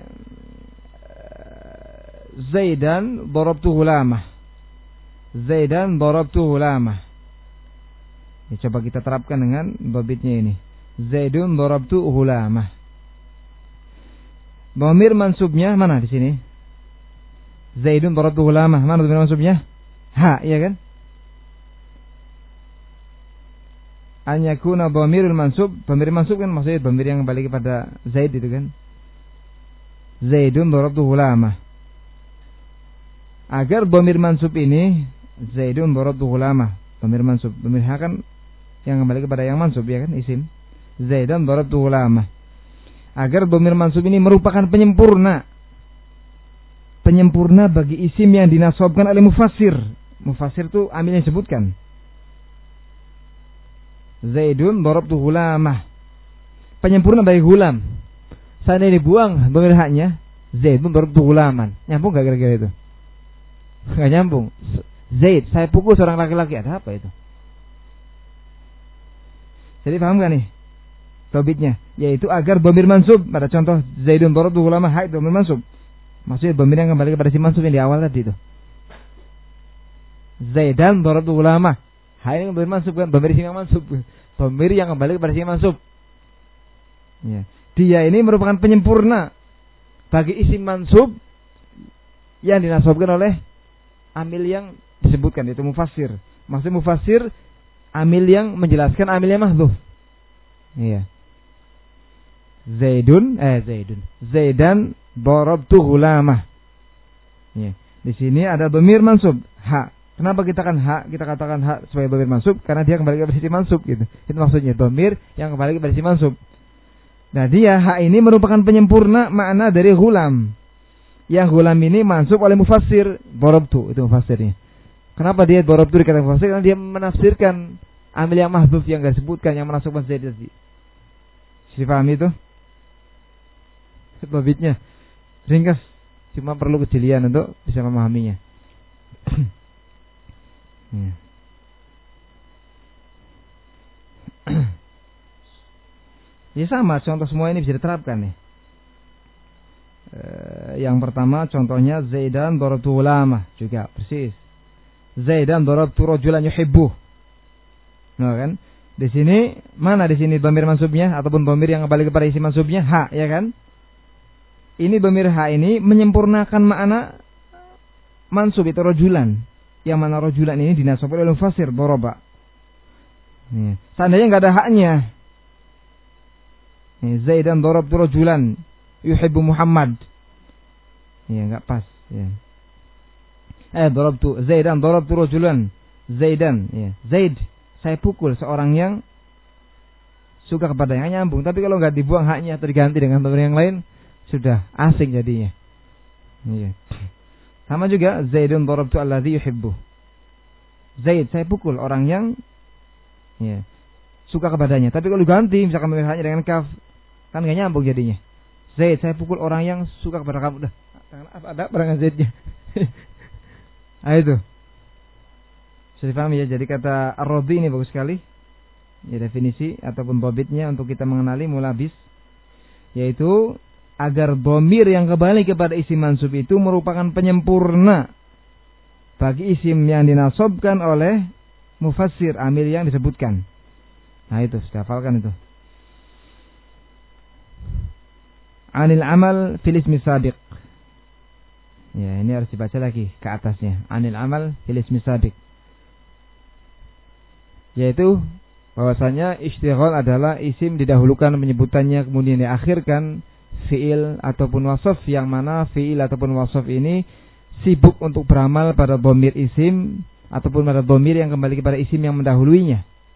Zaidan darabtu ghulamah. Zaidan darabtu ghulamah. Ya, coba kita terapkan dengan babitnya ini. Zaidun darabtu ghulamah. Dhamir mansubnya mana di sini? Zaidun darabtu ghulamah. Mana dhamir mansubnya? Ha, iya kan? An yakuna dhamirul mansub, dhamir mansub kan maksudnya dhamir yang kembali kepada Zaid itu kan. Zaidun darabtu ghulamah. Agar dhamir mansub ini Zaidun darabtu ghulamah, dhamir mansub, dhamir ha kan yang kembali kepada yang mansub ya kan, isim. Zaidan darabtu ghulamah. Agar dhamir mansub ini merupakan penyempurna. Penyempurna bagi isim yang dinasabkan oleh mufassir. Mufassir itu amil yang disebutkan. Zaidun darabtu ghulamah. Penyempurna bagi gulam. Seandainya dibuang dhamir haknya, Zaidun darabtu ghulaman. Nyambung enggak kira-kira itu? Enggak nyambung. Zaid, saya pukul seorang laki-laki, ada apa itu? Jadi paham enggak nih? Tobitnya, yaitu agar dhamir mansub pada contoh Zaidun darabtu ghulamah, hai dhamir mansub. Maksudnya dhamir yang kembali kepada si mansub yang di awal tadi itu. Zaidan darabtu ghulamah. Hai ini dhamir mansub kan, dhamir yang mansub. Dhamir yang kembali kepada si mansub. Ya. Dia ini merupakan penyempurna bagi isim mansub yang dinasabkan oleh amil yang disebutkan, yaitu mufassir. Maksudnya mufassir amil yang menjelaskan amil yang mahdzuf. Iya. Zaidun eh Zaidun Zaidan darabtu ghulamah. Ya. Di sini ada dhamir mansub ha. Kenapa kita kan ha? Kita katakan ha sebagai dhamir mansub karena dia kembali kepada si mansub gitu. Itu maksudnya dhamir yang kembali kepada si mansub. Nah, dia ha ini merupakan penyempurna makna dari ghulam. Yang ghulam ini mansub oleh mufassir, darabtu itu mufassirnya. Kenapa dia darabtu dikatakan mufassir? Karena dia menafsirkan amil yang mahdzuf yang enggak disebutkan yang menasabkan Zaid tadi. Sudah paham itu? Babitnya ringkas, cuma perlu kejelian untuk bisa memahaminya. Ya. Ya sama, contoh semua ini bisa diterapkan nih. E, yang pertama contohnya Zaidan darabtu ghulamah juga persis. Zaidan darabtu rajulan yuhibbu. Nah kan? Di sini mana di sini dhamir mansubnya ataupun dhamir yang kembali kepada isim mansubnya ha, ya kan? Ini dhamir ha ini menyempurnakan makna mansub itu rajulan. Yang mana rajulan ini dinasabkan oleh mufassir daraba. Nih, seandainya enggak ada haknya. Nih, Zaidan darabtu rajulan yuhibbu Muhammad. Ya, enggak pas, ya. Eh, darabtu Zaidan darabtu rajulan. Zaidan, ya. Zaid, saya pukul seorang yang suka kepada yang nyambung. Tapi kalau enggak dibuang haknya atau diganti dengan dhamir yang lain, sudah asing jadinya. Iya. Sama juga Zaidun darabtu alladzi yuhibbu. Zaid, saya pukul orang yang ya, suka kepadanya. Tapi kalau diganti misalkan hanya dengan kaf, kan enggak nyambung jadinya. Zaid, saya pukul orang yang suka kepada kamu. Dah, ada barangan Zaidnya. Ah itu. Sudah paham ya? Jadi kata Ar-Radi ini bagus sekali. Ya definisi ataupun babitnya untuk kita mengenali mulabis, yaitu agar dhamir yang kembali kepada isim mansub itu merupakan penyempurna bagi isim yang dinasobkan oleh mufassir amil yang disebutkan. Nah itu, sudah hafalkan itu. Anil amal fil ismi sabiq. Ya, ini harus dibaca lagi ke atasnya. Anil amal fil ismi sabiq. Yaitu bahwasanya istighol adalah isim didahulukan penyebutannya kemudian diakhirkan fiil ataupun wasaf, yang mana fiil ataupun wasaf ini sibuk untuk beramal pada dhamir isim ataupun pada dhamir yang kembali kepada isim yang mendahuluinya,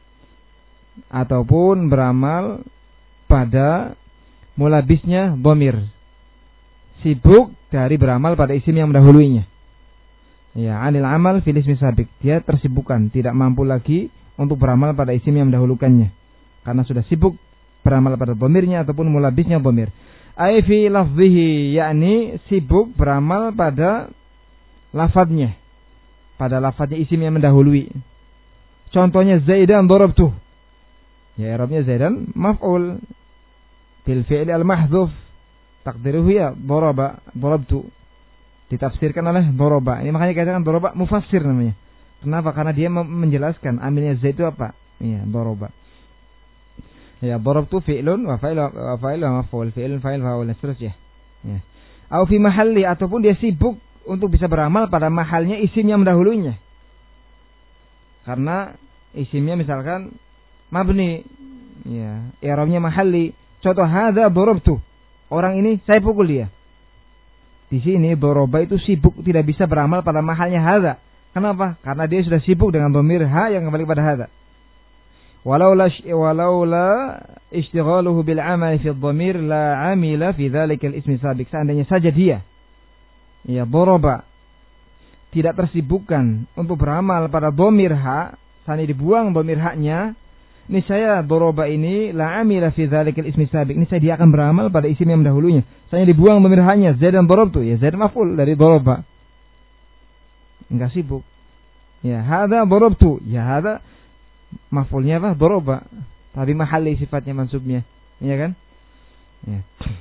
ataupun beramal pada mulabisnya dhamir, sibuk dari beramal pada isim yang mendahuluinya. Ya, anil amal fil ismi sabiq, dia tersibukkan, tidak mampu lagi untuk beramal pada isim yang mendahulukannya karena sudah sibuk beramal pada dhamirnya ataupun mulabisnya dhamir. Ai fi lafzihi, yakni sibuk beramal pada lafadznya, pada lafadznya isim yang mendahului. Contohnya Zaidan darabtuh. Ya, i'rabnya Zaidan maf'ul bil fi'li al-mahdhuf, taqdiruhu ya daraba, darabtu. Ditafsirkan oleh daraba. Ini makanya dikatakan daraba mufassir namanya. Kenapa? Karena dia menjelaskan amilnya Zaid itu apa? Iya, daraba. Ya, darabtu fi'lun wa fa'il wa fa'il wa maf'ul, fi'lun fa'il fa'ul, seterusnya. Ya. Au fi mahalli, ataupun dia sibuk untuk bisa beramal pada mahalnya isim yang mendahulunya. Karena isimnya misalkan mabni, ya, i'rabnya mahalli. Contoh hadza darabtu. Orang ini saya pukul dia. Di sini daraba itu sibuk, tidak bisa beramal pada mahalnya hadza. Kenapa? Karena dia sudah sibuk dengan dhamir ha yang kembali pada hadza. Walaula walaula ishtighaluhu bil amal fi dhamir la amila fi dzalikal ismi sabiq. Seandainya saja dia, ya, daraba, tidak tersibukkan untuk beramal pada dhamir ha, seandainya dibuang dhamir ha-nya, niscaya daraba ini la amila fi dzalikal ismi sabiq, niscaya dia akan beramal pada isim yang mendahulunya. Seandainya dibuang dhamir ha-nya, Zaidan darabtu, ya Zaid maf'ul dari daraba. Enggak sibuk. Ya, hadza darabtu, ya hadza maf'ulnya apa? Daraba. Tapi mahalli sifatnya mansubnya. Iya kan? Ya.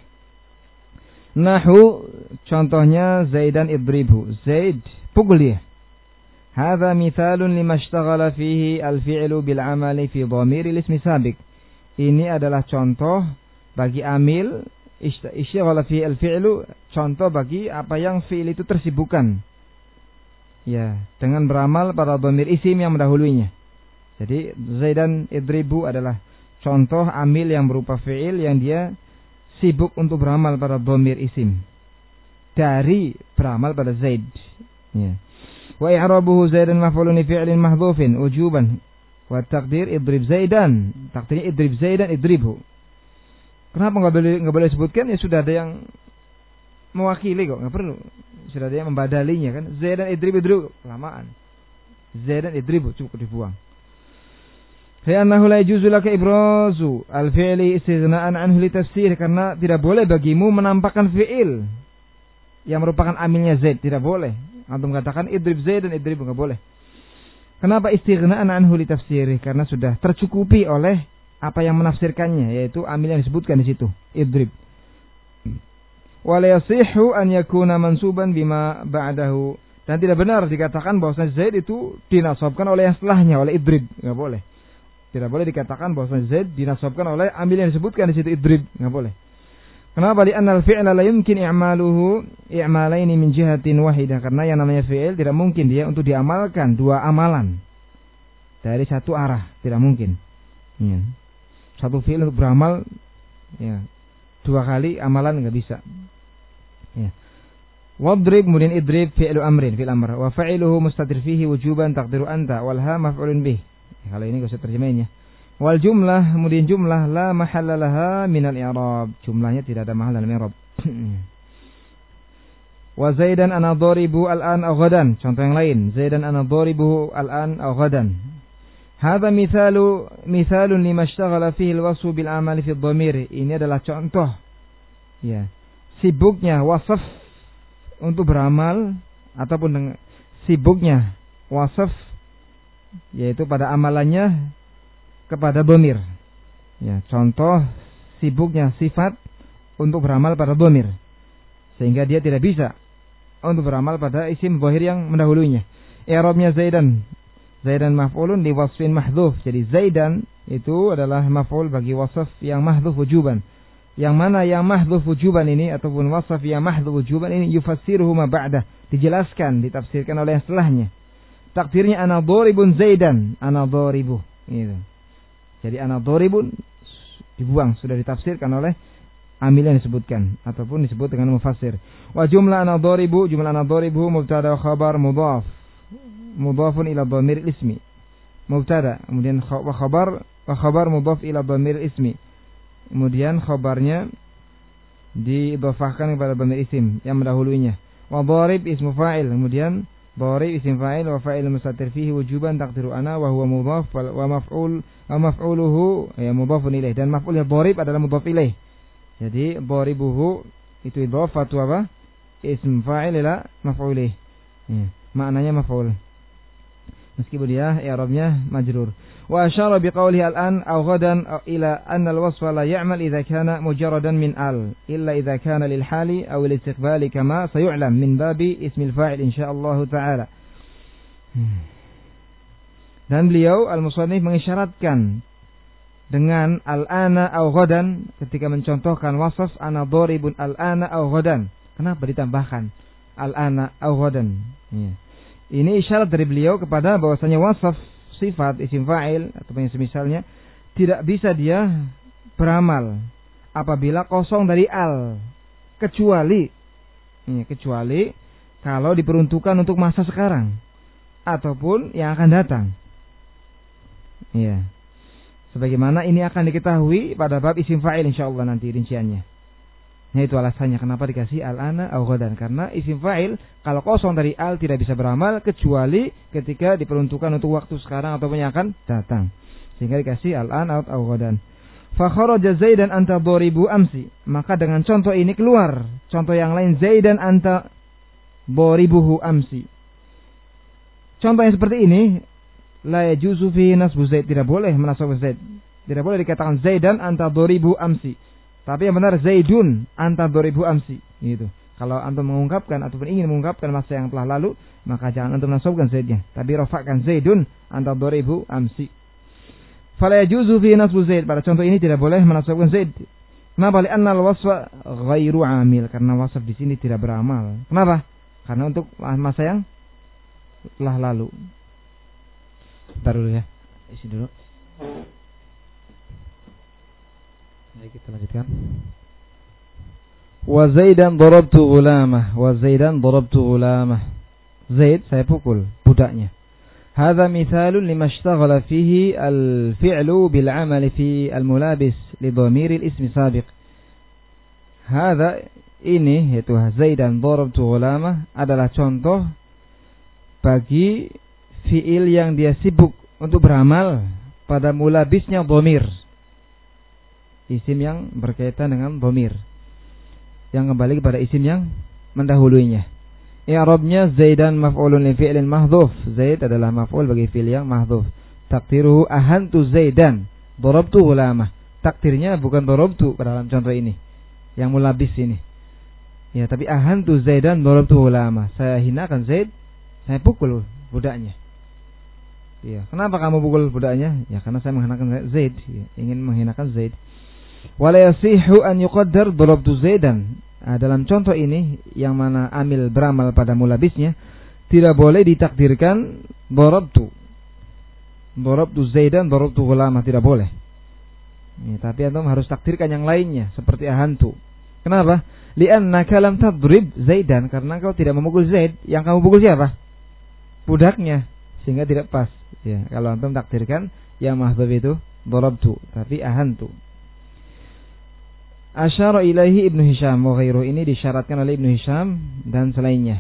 Nahu, contohnya Zaidan idribhu. Zaid pukul dia. Hadza mithalun lima ishtaghala fihi al-fi'lu bil 'amali fi dhamir al-ismi sabiq. Ini adalah contoh bagi amil ishtaghala fihi al-fi'lu, contoh bagi apa yang fi'il itu tersibukkan. Ya, dengan beramal pada dhamir isim yang mendahuluinya. Jadi Zaidan idribu adalah contoh amil yang berupa fi'il yang dia sibuk untuk beramal pada dhamir isim dari beramal pada Zaid. Ya. Wa i'rabuhu Zaidan maf'ulun fi'lin mahdhufin wujuban wa taqdir idrib Zaidan. Takdirnya idrib Zaidan idribhu. Kenapa enggak boleh enggak boleh sebutkan? Ya sudah ada yang mewakili kok, enggak perlu. Sudah ada yang membadalinya kan. Zaidan idrib idrib, kelamaan. Zaidan idrib cukup dibuang. Li'annahu la yajuzu laka ibrazu al-fi'li istighna'an anhu li tafsir, karena tidak boleh bagimu menampakkan fi'il yang merupakan amilnya Zaid, tidak boleh. Antum katakan idrib Zaidan idrib, enggak boleh. Kenapa istighna'an anhu li tafsir? Karena sudah tercukupi oleh apa yang menafsirkannya, yaitu amil yang disebutkan di situ, idrib. Wala yasihhu an yakuna mansuban bima ba'dahu, dan tidak benar dikatakan bahwasanya Zaid itu dinasabkan oleh yang setelahnya, oleh idrib, enggak boleh. Tidak boleh dikatakan bahwasanya Zaid dinasabkan oleh amil yang disebutkan di situ idrib, enggak boleh. Kenapa? Li anna al-fi'la la yumkin i'maluhu i'malaini min jihatin wahidah, karena yang namanya fi'il tidak mungkin dia untuk diamalkan dua amalan dari satu arah, tidak mungkin. Ya. Satu fi'il untuk beramal ya dua kali amalan enggak bisa. Ya. Wadrib kemudian idrib fi'lu amrin fil amr wa fa'iluhu mustatir fihi wujuban taqdiru anta wal ha maf'ulun bih. Ya, kalau ini enggak usah terjemahinnya. Wal jumlah kemudian jumlah la mahalla laha min al i'rab. Jumlahnya tidak ada mahal dalam i'rab. Wa Zaidan ana dharibu al-an aw ghadan. Contoh yang lain, Zaidan ana dharibuhu al-an aw ghadan. Hadha mithalu mithalun lima ishtaghala fihi al-wasfu bil amali fi dhamir. Ini adalah contoh ya, sibuknya wasaf untuk beramal ataupun dengan sibuknya wasaf yaitu pada amalannya kepada dhamir. Ya, contoh sibuknya sifat untuk beramal pada dhamir, sehingga dia tidak bisa untuk beramal pada isim zahir yang mendahulunya. I'rabnya Zaidan, Zaidan maf'ulun li wasfin mahdhuf. Jadi Zaidan itu adalah maf'ul bagi wasaf yang mahdhuf wujuban. Yang mana yang mahdhuf wujuban ini ataupun wasaf yang mahdhuf wujuban ini yufassiruhu ma ba'dah, dijelaskan, ditafsirkan oleh yang setelahnya. Takdirnya ana dharibun Zaidan, ana dharibu. Gitu. Jadi ana dharibun dibuang, sudah ditafsirkan oleh amil yang disebutkan ataupun disebut dengan mufassir. Wa jumlah ana dharibu, jumlah ana dharibu mubtada wa khabar mudhaf. Mudhafun ila dhamir ismi. Mubtada, kemudian wa khabar wa khabar mudhaf ila dhamir ismi. Kemudian khabarnya diidhafahkan kepada dhamir isim yang mendahulunya. Wa dharib ismu fa'il, kemudian dharib isim fa'il wa fa'il mustatir fihi wujuban taqdiru ana wa huwa mudhaf wa maf'ul wa maf'uluhu ya mudhafun ilaih, dan maf'ul dharib adalah mudhaf ilaih. Jadi dharibuhu itu idhafatu apa? Ism fa'il ila maf'ul ilaih. Ya, maknanya maf'ul. Meskipun dia i'rabnya majrur. Wa asyara biqaulihi al-an aw ghadan ila anna al-wasfa la ya'mal idza kana mujarradan min al illa idza kana lil hali aw lil istiqbali kama sayu'lam min babi ismil fa'il insyaallah ta'ala. Dan beliau al-musannif mengisyaratkan dengan al-ana aw ghadan ketika mencontohkan wasaf ana dharibun al-ana aw ghadan. Kenapa ditambahkan al-ana aw ghadan? Ya. Ini isyarat dari beliau kepada bahwasanya wasaf sifat isim fa'il atau yang semisalnya tidak bisa dia beramal apabila kosong dari al, kecuali ya, kecuali kalau diperuntukkan untuk masa sekarang ataupun yang akan datang. Ya. Sebagaimana ini akan diketahui pada bab isim fa'il insyaallah nanti rinciannya. Nah, itu alasannya kenapa dikasih al-ana aw ghadan, karena isim fa'il kalau kosong dari al tidak bisa beramal kecuali ketika diperuntukkan untuk waktu sekarang ataupun yang akan datang. Sehingga dikasih al-ana aw ghadan. Fa kharaja Zaidan anta dharibu amsi. Maka dengan contoh ini keluar contoh yang lain, Zaidan anta dharibuhu amsi. Contoh yang seperti ini la yajuzu fi nasbu Zaid, tidak boleh menasab Zaid. Tidak boleh dikatakan Zaidan anta dharibu amsi. Tapi yang benar Zaidun anta dharibu amsi, gitu. Kalau antum mengungkapkan ataupun ingin mengungkapkan masa yang telah lalu, maka jangan antum nasabkan Zaidnya, tapi rafa'kan Zaidun anta dharibu amsi. Fala yajuzu fi nasbu Zaid, pada contoh ini tidak boleh menasabkan Zaid. Kenapa? Li'anna al-wasfa ghairu amil, karena wasf di sini tidak beramal. Kenapa? Karena untuk masa yang telah lalu. Taruh ya. Isi dulu. Baik, kita lanjutkan. Wa Zaidan darabtu ghulamah, wa Zaidan darabtu ghulamah. Zaid saya pukul budaknya. Hadza mithalun lima ishtaghala fihi al-fi'lu bil 'amali fi al-mulabis li dhamir al-ism sabiq. Hadza ini yaitu Zaidan darabtu ghulamah adalah contoh bagi fi'il yang dia sibuk untuk beramal pada mulabisnya dhamir. Isim yang berkaitan dengan dhamir yang kembali kepada isim yang mendahulunya. I'rabnya Zaidan maf'ulun li fi'lin mahdhuf. Zaid adalah maf'ul bagi fi'il yang mahdhuf. Takdiruhu ahantu Zaidan darabtu ghulamah. Takdirnya bukan darabtu pada dalam contoh ini yang mulabis ini. Ya, tapi ahantu Zaidan darabtu ghulamah. Saya hinakan Zaid, saya pukul budaknya. Ya, kenapa kamu pukul budaknya? Ya, karena saya menghinakan Zaid, ya, ingin menghinakan Zaid. Wala yasihu an yuqaddar darabtu Zaidan. Nah, dalam contoh ini yang mana amil beramal pada mulabisnya tidak boleh ditakdirkan darabtu. Darabtu Zaidan darabtu ghulamah, tidak boleh. Ya, tapi antum harus takdirkan yang lainnya seperti ahantu. Kenapa? Li'annaka lam tadrib Zaidan, karena kau tidak memukul Zaid, yang kamu pukul siapa? Budaknya, sehingga tidak pas. Ya, kalau antum takdirkan yang mahdhuf itu darabtu, tapi ahantu. Asyara ilaihi Ibnu Hisham wa ghairuhu, ini disyaratkan oleh Ibnu Hisham dan selainnya.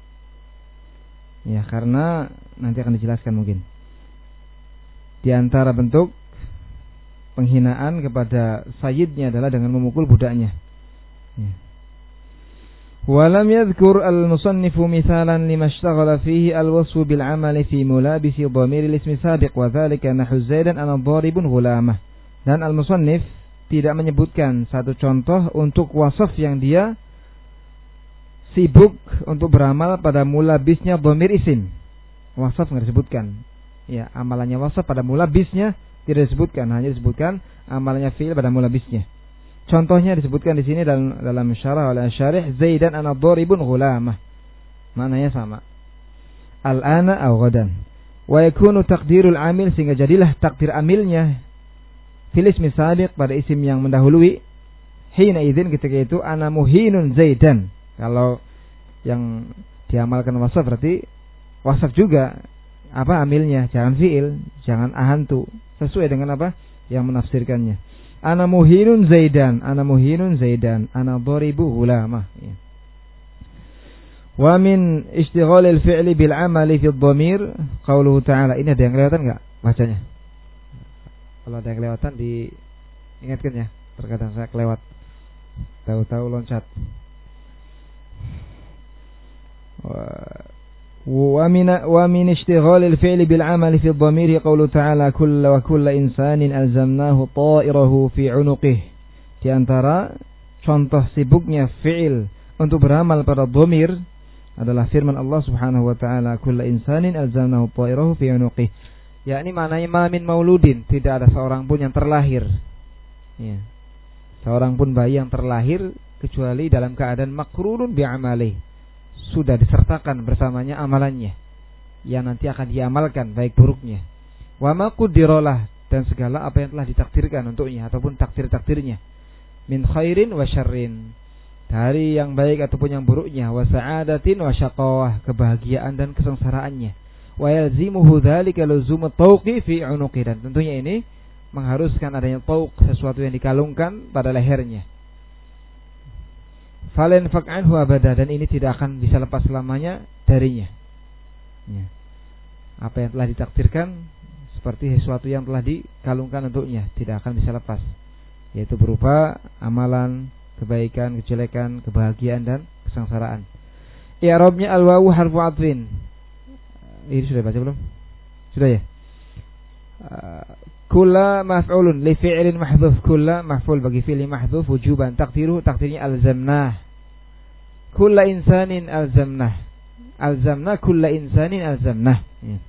Ya, karena nanti akan dijelaskan mungkin. Di antara bentuk penghinaan kepada sayyidnya adalah dengan memukul budaknya. Ya. Walam yadhkur al-musannifu mithalan lima ishtaghala fihi al-wasfu bil 'amali fi mulabisi dhamir al-ismi sabiq wa dhalika nahu Zaidan ana dharibun ghulamah. Dan al-musannif tidak menyebutkan satu contoh untuk wasaf yang dia sibuk untuk beramal pada mula bisnya dhamir isim. Wasaf enggak disebutkan. Ya, amalannya wasaf pada mula bisnya tidak disebutkan, hanya disebutkan amalannya fi'il pada mula bisnya. Contohnya disebutkan di sini dalam dalam syarah oleh syarih, Zaidan ana dharibun ghulamah. Maknanya sama. Al-ana aw ghadan. Wa yakunu taqdirul amil, sehingga jadilah takdir amilnya fil ismi sabiq pada isim yang mendahului. Hina idzin, ketika itu ana muhinun Zaidan. Kalau yang diamalkan wasaf berarti wasaf juga apa amilnya, jangan fi'il, jangan ahantu, sesuai dengan apa yang menafsirkannya. Ana muhinun Zaidan, ana muhinun Zaidan, ana dharibu ghulamah. Ya. Wa min ishtighalil fi'li bil amali fi dhamir qauluhu ta'ala. Ini ada yang kelewatan enggak bacanya? Kalau ada yang kelewatan diingatkan ya. Terkadang saya kelewat. Tahu-tahu loncat. Wa min wa min ishtighalil fi'li bil amali fi dhamir qauluhu ta'ala kullu wa kullu insanin alzamnahu ta'irahu fi 'unuqihi. Di antara contoh sibuknya fi'il untuk beramal pada dhamir adalah firman Allah Subhanahu wa taala, kullu insanin alzamnahu ta'irahu fi 'unuqihi. Yakni maknanya ma min mauludin, tidak ada seorang pun yang terlahir. Ya. Seorang pun bayi yang terlahir kecuali dalam keadaan makrurun bi amalihi. Sudah disertakan bersamanya amalannya yang nanti akan diamalkan baik buruknya. Wa ma quddirolah, dan segala apa yang telah ditakdirkan untuknya ataupun takdir-takdirnya. Min khairin wa syarrin, dari yang baik ataupun yang buruknya. Wa sa'adatin wa syaqawah, kebahagiaan dan kesengsaraannya. Wa yalzimuhu dzalika luzumut tawqi fi 'unuqi, dan tentunya ini mengharuskan adanya tauq, sesuatu yang dikalungkan pada lehernya. Falen fak'anhu abada, dan ini tidak akan bisa lepas selamanya darinya. Ya. Apa yang telah ditakdirkan seperti sesuatu yang telah dikalungkan untuknya, tidak akan bisa lepas, yaitu berupa amalan, kebaikan, kejelekan, kebahagiaan dan kesengsaraan. I'rabnya al-wawu harfu 'athfin. Ini sudah baca belum? Sudah ya? Uh, Kulla maf'ulun li fi'lin mahdhuf. Kulla maf'ul bagi fi'li mahdhuf wujuban, takdiruhu, takdirnya alzamnah. Kulla insanin alzamnah. Alzamnah kulla insanin alzamnah. Ya.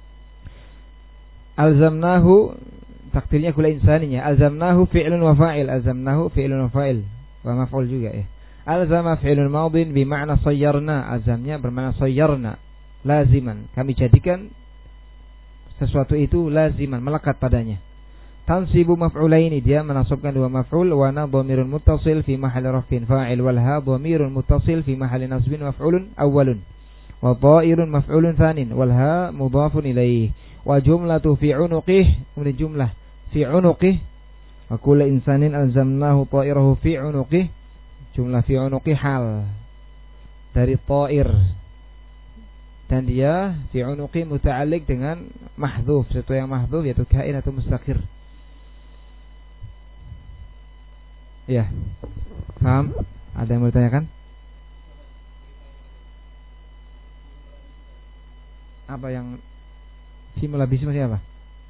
Alzamnahu, takdirnya kulla insanin ya. Alzamnahu fi'lun wa fa'il. Alzamnahu fi'lun wa fa'il wa maf'ul juga ya. Alzama fi'lun madin bi ma'na sayyarna. Alzamnya bermakna sayyarna, laziman, kami jadikan sesuatu itu laziman, melekat padanya. Tansibu maf'ulaini, dia menasabkan dua maf'ul. Wa na dhamirun muttasil fi mahalli raf'in fa'il, wal ha dhamirun muttasil fi mahalli nasbin maf'ulun awwalun, wa ta'irun maf'ulun tsanin, wal ha mudhafun ilaihi. Wa jumlatu fi 'unuqihi, kemudian jumlah fi 'unuqihi. Wa kullu insanin alzamnahu ta'irahu fi 'unuqihi, jumlah fi 'unuqihi hal dari ta'ir, dan dia fi 'unuqi muta'alliq dengan mahdhuf, sesuatu yang mahdhuf yaitu kain atau mustaqir. Ya. Paham? Ada yang mau ditanyakan? Apa yang fi mulabisi masih apa?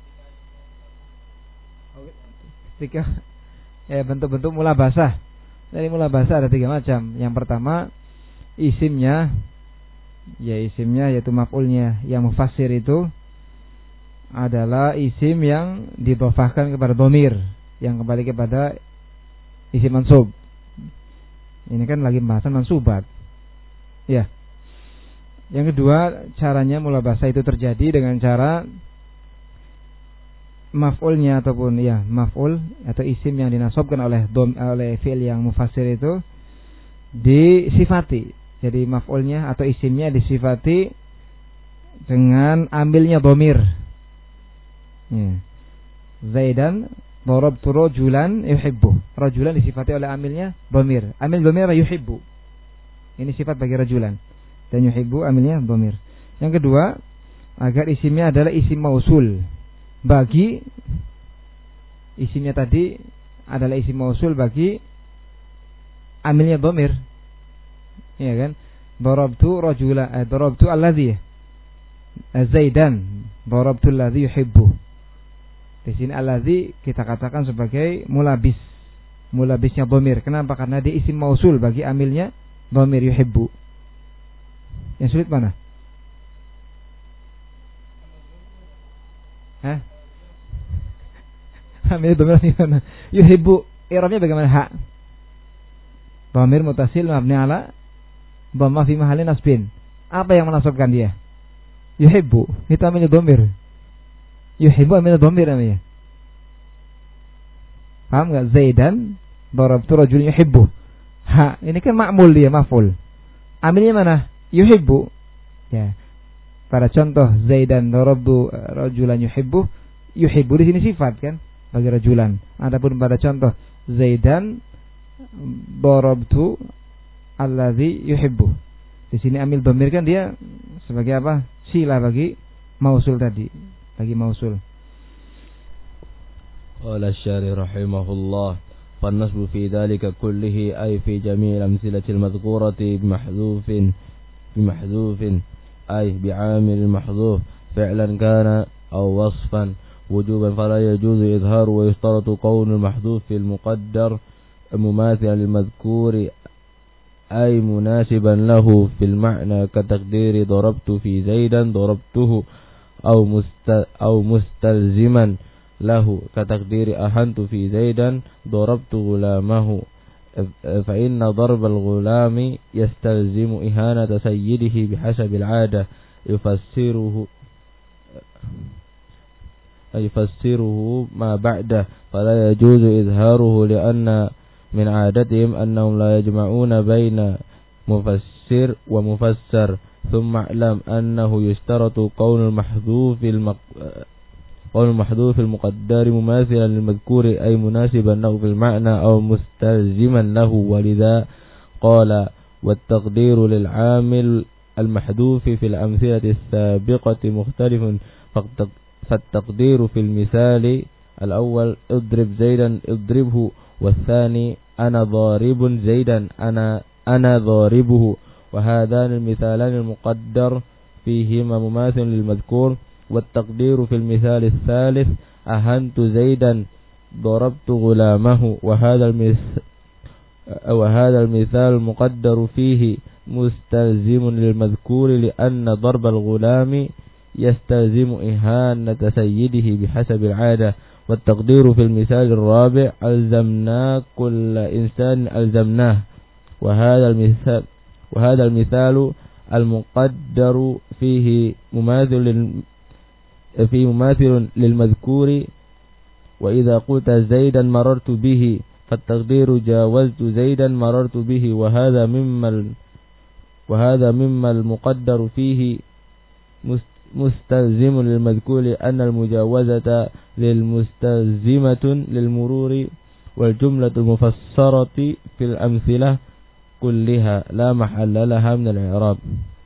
Ketika ya bentuk-bentuk mulabasah. Dari mulabasah ada tiga macam. Yang pertama isimnya, ya isimnya yaitu maf'ulnya yang mufassir itu adalah isim yang didhofahkan kepada dhamir yang kembali kepada isim mansub. Ini kan lagi pembahasan mansubat. Ya. Yang kedua, caranya mulabasah itu terjadi dengan cara maf'ulnya ataupun ya maf'ul atau isim yang dinasabkan oleh dom, oleh fi'il yang mufassir itu disifati. Jadi maf'ulnya atau isimnya disifati dengan amilnya dhamir. Ya. Zaidan darabtu rajulan yuhibbu. Rajulan disifati oleh amilnya dhamir. Amil dhamir yuhibbu. Ini sifat bagi rajulan. Dan yuhibbu amilnya dhamir. Yang kedua, agar isimnya adalah isim mausul. Bagi isimnya tadi adalah isim mausul bagi amilnya dhamir. Ya kan? Darabtu rajula, eh, darabtu alladhi Zaidan, darabtu alladhi yuhibbu. Di sini alladhi kita katakan sebagai mulabis mulabisnya dhamir. Kenapa? Karena dia isim mausul bagi amilnya dhamir yuhibbu. Yang sulit mana? Hah? Amilnya dhamir gimana? Yuhibbu. I'rabnya bagaimana? Ha. Dhamir mutasil mabni ala dhamma fi mahalli nasbin. Apa yang menasabkan dia? Yuhibbu. Itu amilnya dhamir. Yuhibbu amilnya dhamir namanya. Paham enggak? Zaidan darabtu rajulan yuhibbu. Ha, ini kan ma'mul dia, maf'ul. Amilnya mana? Yuhibbu. Ya. Pada contoh Zaidan darabtu rajulan yuhibbu, yuhibbu di sini sifat kan bagi rajulan. Adapun pada contoh Zaidan darabtu allazi yuhibbu. Di sini amil dhamir kan dia sebagai apa? Sila bagi mausul tadi, bagi mausul. قال الشارح رحمه الله فالنصب في ذلك كله أي في جميع الأمثلة المذكورة بمحذوف بمحذوف أي بعامل محذوف فعلا كان أو وصفا وجوبا فلا يجوز إظهار ويشترط كون المحذوف في المقدر مماثلا للمذكور أي مناسبا له في المعنى كتقدير ضربت في زيدا ضربته أو مست أو مستلزما له كتقدير أهنت في زيدا ضربت غلامه فإن ضرب الغلام يستلزم إهانة سيده بحسب العادة يفسره يفسره ما بعده فلا يجوز إظهاره لأن من عادتهم أنهم لا يجمعون بين مفسر ومفسر ثم اعلم أنه يشترط كون المحذوف المق... قول المحذوف المقدر مماثلا للمذكور أي مناسبا له في المعنى أو مستلزما له ولذا قال والتقدير للعامل المحذوف في الأمثلة السابقة مختلف فالتقدير في المثال الأول اضرب زيدا اضربه والثاني أنا ضارب زيدا أنا أنا ضاربه وهذان المثالان المقدر فيهما مماثل للمذكور والتقدير في المثال الثالث أهنت زيدا ضربت غلامه وهذا المثال وهذا المثال المقدر فيه مستلزم للمذكور لأن ضرب الغلام يستلزم إهانة سيده بحسب العادة والتقدير في المثال الرابع ألزمنا كل إنسان ألزمناه وهذا المثال وهذا المثال المقدر فيه مماثل في مماثل للمذكور وإذا قلت زيدا مررت به فالتقدير جاوزت زيدا مررت به وهذا مما وهذا مما المقدر فيه مستلزم للمذكور أن المجاوزة للمستلزمة للمرور والجملة المفسرة في الأمثلة كلها لا محل لها من الإعراب.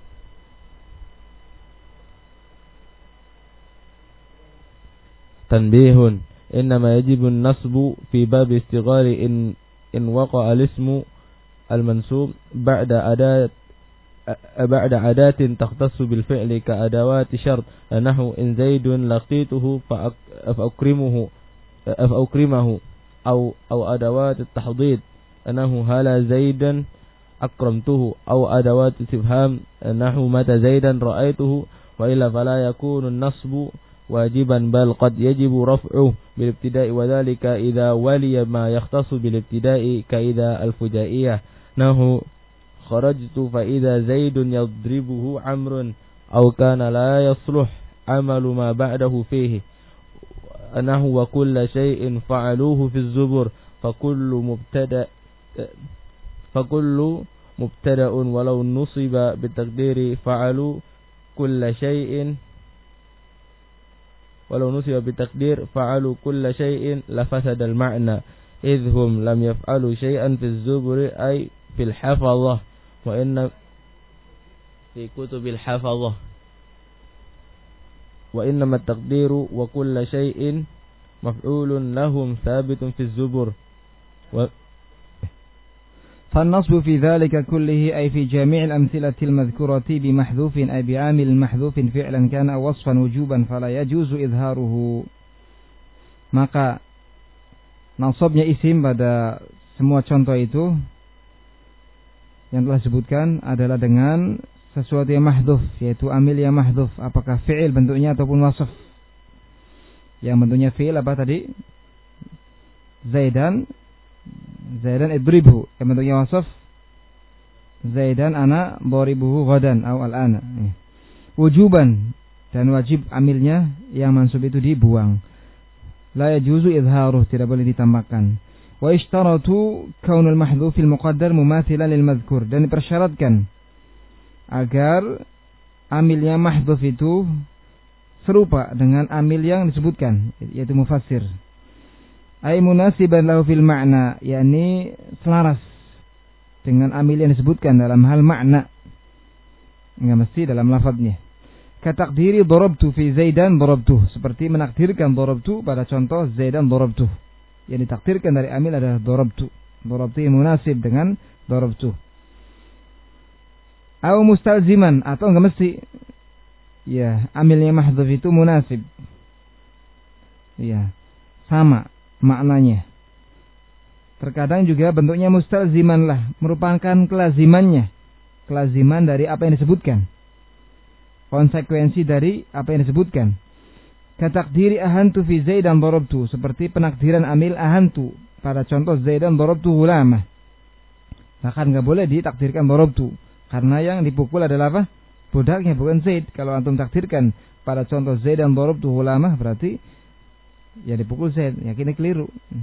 تنبيه إنما يجب النصب في باب استغال إن إن وقع الاسم المنصوب بعد أداة بعد أداة تختص بالفعل كأدوات شرط نحو إن زيد لقيته فأكرمه فأكرمه أو أو أدوات التحضيض أنه هلا زيدا أكرمته أو أدوات استفهام نحو متى زيدا رأيته وإلا فلا يكون النصب واجبا بل قد يجب رفعه بالابتداء وذلك إذا ولي ما يختص بالابتداء كإذا الفجائية نحو خرجت فإذا زيد يضربه عمرو أو كان لا يصلح عمل ما بعده فيه نحو وكل شيء فعلوه في الزبر فكل مبتدأ فكل مبتدأ ولو نصب بالتقدير فعلوا كل شيء ولو نصب بالتقدير فعلوا كل شيء لفسد المعنى إذ هم لم يفعلوا شيئا في الزبر أي في الحفظة وإن في كتب الحفظة وإنما التقدير وكل شيء مفعول لهم ثابت في الزبر و فالنصب في ذلك كله أي في جميع الأمثلة المذكورة بمحذوف أي بعامل محذوف فعلا كان أو وصفا وجوبا فلا يجوز إظهاره. Maka nasabnya isim pada semua contoh itu yang telah disebutkan adalah dengan sesuatu yang mahdhuf, yaitu amil yang mahdhuf, apakah fi'il bentuknya ataupun wasf. Yang bentuknya fi'il apa tadi? Zaidan Zaidan idribhu. Yang bentuknya wasf Zaidan ana doribuhu ghadan atau al-ana. Wujuban, dan wajib amilnya yang mansub itu dibuang. La yajuzu idharuh, tidak boleh ditambahkan. Wa ishtaratu kaunul mahdhufil muqaddar mumathilan lil madhkur, dan dipersyaratkan agar amilnya mahdhuf itu serupa dengan amil yang disebutkan, yaitu mufassir. Ay munasiban lahu fil ma'na, yakni selaras dengan amil yang disebutkan dalam hal makna, enggak mesti dalam lafadznya. Katakdiri darabtu fi Zaidan darabtuh, seperti menakdirkan darabtu pada contoh Zaidan darabtuh. Yang ditakdirkan dari amil adalah darabtu. Darabtu yang munasib dengan darabtuh. Atau mustalziman, atau enggak mesti. Ya, amilnya mahdhuf itu munasib. Ya, sama maknanya. Terkadang juga bentuknya mustalziman lah, merupakan kelazimannya. Kelaziman dari apa yang disebutkan. Konsekuensi dari apa yang disebutkan. Katakdiri ahantu fi Zaidan darabtu, seperti penakdiran amil ahantu pada contoh Zaidan darabtu ghulamah. Bahkan enggak boleh ditakdirkan darabtu, karena yang dipukul adalah apa? Budaknya, bukan Zaid. Kalau antum takdirkan pada contoh Zaidan darabtu ghulamah, berarti ya dipukul Zaid. Ya, ini keliru.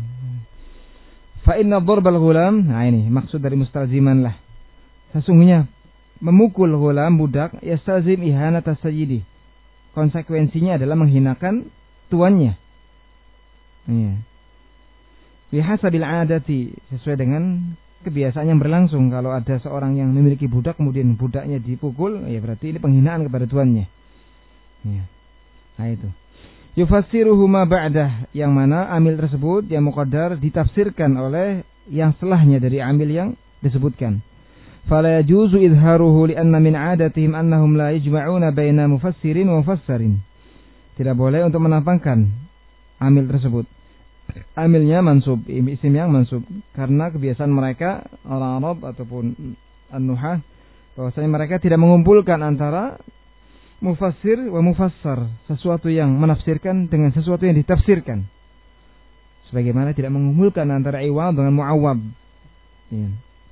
Fa inna darbal ghulam, nah ini maksud dari mustalziman lah. Sesungguhnya memukul ghulam budak yastazim ihanata sayyidi. Konsekuensinya adalah menghinakan tuannya. Iya. Bihasabil adati, sesuai dengan kebiasaan yang berlangsung. Kalau ada seorang yang memiliki budak kemudian budaknya dipukul, ya berarti ini penghinaan kepada tuannya. Iya. Nah itu. Yufassiruhu ma ba'dah, yang mana amil tersebut yang muqaddar ditafsirkan oleh yang setelahnya dari amil yang disebutkan. Fala yajuzu idharuhu li'anna min 'adatihim annahum la yajma'una baina mufassirin wa mufassarin. Tidak boleh untuk menampakkan amil tersebut. Amilnya mansub, isim yang mansub, karena kebiasaan mereka orang Arab ataupun an-nuhah bahwasanya mereka tidak mengumpulkan antara mufassir wa mufassar, sesuatu yang menafsirkan dengan sesuatu yang ditafsirkan. Sebagaimana tidak mengumpulkan antara iwad dengan muawwab. Ya.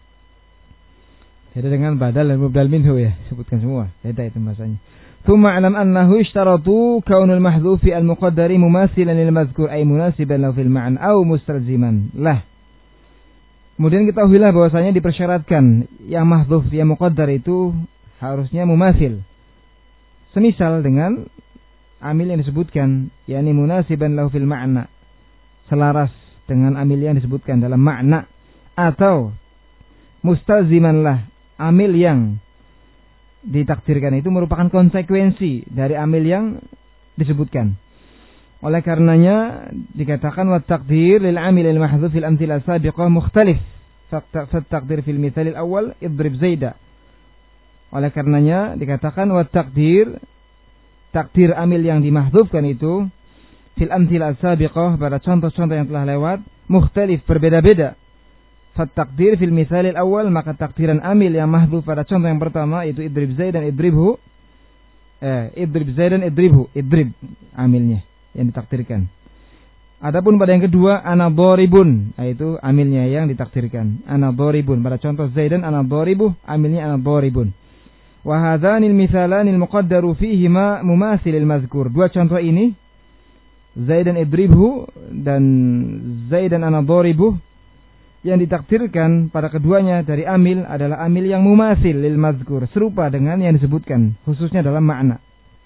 Beda dengan badal dan mubdal minhu, ya, sebutkan semua. Beda itu bahasanya. Tsumma alam annahu ishtaratu kaunul mahdhufi al-muqaddari mumathilan lil madhkur ay munasiban lahu fil ma'na aw mustalziman lah. Kemudian kita ketahuilah bahwasanya dipersyaratkan yang mahdhuf yang muqaddar itu harusnya mumathil. Semisal dengan amil yang disebutkan, yakni munasiban lahu fil ma'na, selaras dengan amil yang disebutkan dalam makna, atau mustalziman lah, amil yang ditakdirkan itu merupakan konsekuensi dari amil yang disebutkan. Oleh karenanya dikatakan wa taqdir lil amil al mahdhuf fil amthila sabiqah mukhtalif. Fa taqdir fil mithal al awwal idrib Zaida. Oleh karenanya dikatakan wa taqdir, takdir amil yang dimahdhufkan itu fil amthila sabiqah, pada contoh-contoh yang telah lewat, mukhtalif, berbeda-beda. Fatakdir fil misalil awal, maka takdiran amil yang mahdhuf pada contoh yang pertama itu idrib Zaidan idribhu, eh idrib Zaidan idribhu, idrib amilnya yang ditakdirkan. Adapun pada yang kedua ana dharibun, yaitu amilnya yang ditakdirkan. Ana dharibun pada contoh Zaidan ana dharibuh, amilnya ana dharibun. Wa hadzanil mithalanil muqaddaru fihima mumathilil mazkur. Dua contoh ini Zaidan idribhu dan Zaidan ana dharibuh, yang ditakdirkan pada keduanya dari amil adalah amil yang mumathil lil mazkur, serupa dengan yang disebutkan, khususnya dalam makna.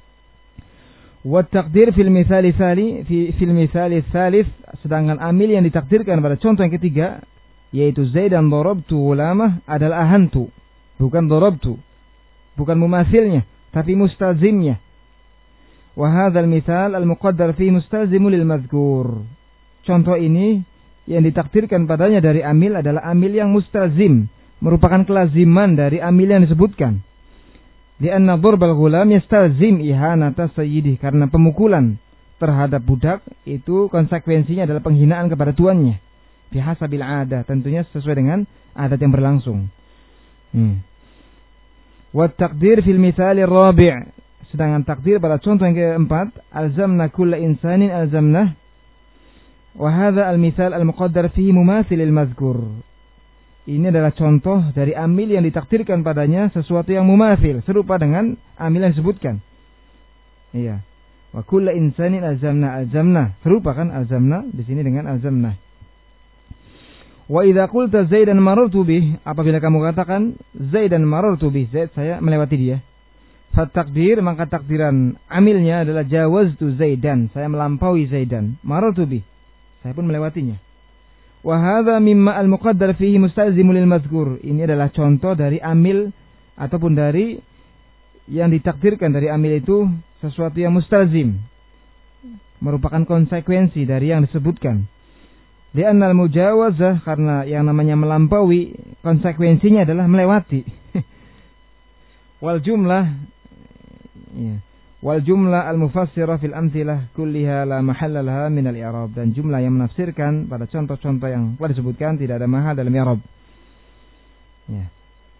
Wa taqdir fil mithali tsali fi fil mithali tsalits, sedangkan amil yang ditakdirkan pada contoh yang ketiga yaitu Zaidan darabtu ghulamah adalah ahantu, bukan darabtu, bukan mumathilnya tapi mustalzimnya. Wa hadzal mithal al muqaddar fi mustalzimu lil mazkur. Contoh ini yang ditakdirkan padanya dari amil adalah amil yang mustalzim, merupakan kelaziman dari amil yang disebutkan. Lianna darbal ghulam yastalzim ihanata sayyidih, karena pemukulan terhadap budak itu konsekuensinya adalah penghinaan kepada tuannya. fi hasabil 'adah, tentunya sesuai dengan adat yang berlangsung. Hmm. Wa taqdir fil mithal ar-rabi', sedangkan takdir pada contoh yang keempat, alzamna kulla insanin alzamnah, wa hadha al-mithal al-muqaddar fihi mumathil al-madhkur. Ini adalah contoh dari amil yang ditakdirkan padanya sesuatu yang mumathil, serupa dengan amil yang disebutkan. Iya. Wa kulla insanin alzamna alzamna, serupa kan alzamna di sini dengan alzamna. Wa idza qulta Zaidan marartu bih, apabila kamu katakan Zaidan marartu bih, Zaid saya melewati dia. Fa takdir, maka takdiran amilnya adalah jawaztu Zaidan, saya melampaui Zaidan. Marartu bih, saya pun melewatinya. Wa hadza mimma al-muqaddar fihi mustalzimul lil madhkur. Ini adalah contoh dari amil ataupun dari yang ditakdirkan dari amil itu sesuatu yang mustalzim, merupakan konsekuensi dari yang disebutkan. Li'anna al-mujawazah, karena yang namanya melampaui konsekuensinya adalah melewati. Wal jumlah ya. Wal jumlah al-mufassirah fil amthilah kulliha la mahalla laha min al-i'rab, dan jumlah yang menafsirkan pada contoh-contoh yang telah disebutkan tidak ada mahal dalam i'rab. Ya.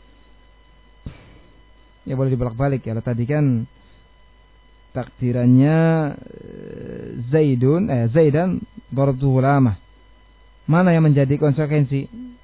Ya boleh dibolak-balik ya. Tadi kan takdirannya Zaidun eh Zaidan darabtuhu lamah. Mana yang menjadi konsekuensi?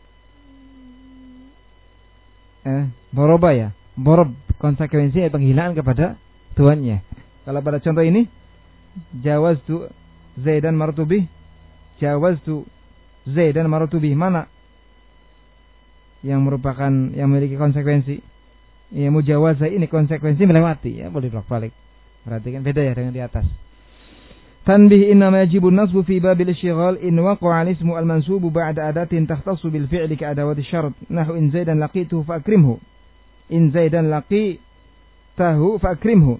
Eh, boroba ya. Borob, konsekuensi penghinaan kepada tuannya. Kalau pada contoh ini, jawaztu Zaidan martubi, jawaztu Zaidan martubi, mana yang merupakan yang memiliki konsekuensi? Ya, mujawazah ini konsekuensi melewati, ya boleh bolak-balik. Berarti kan beda ya dengan di atas. Tanbih innama yajibu nasbu fi babil isyighal in waqa'a al-ismu al-mansubu ba'da adatin takhtassu bil fi'li ka adawati syart. Nahu in Zaidan laqituhu fa akrimhu. In Zaidan laqitahu fa akrimhu.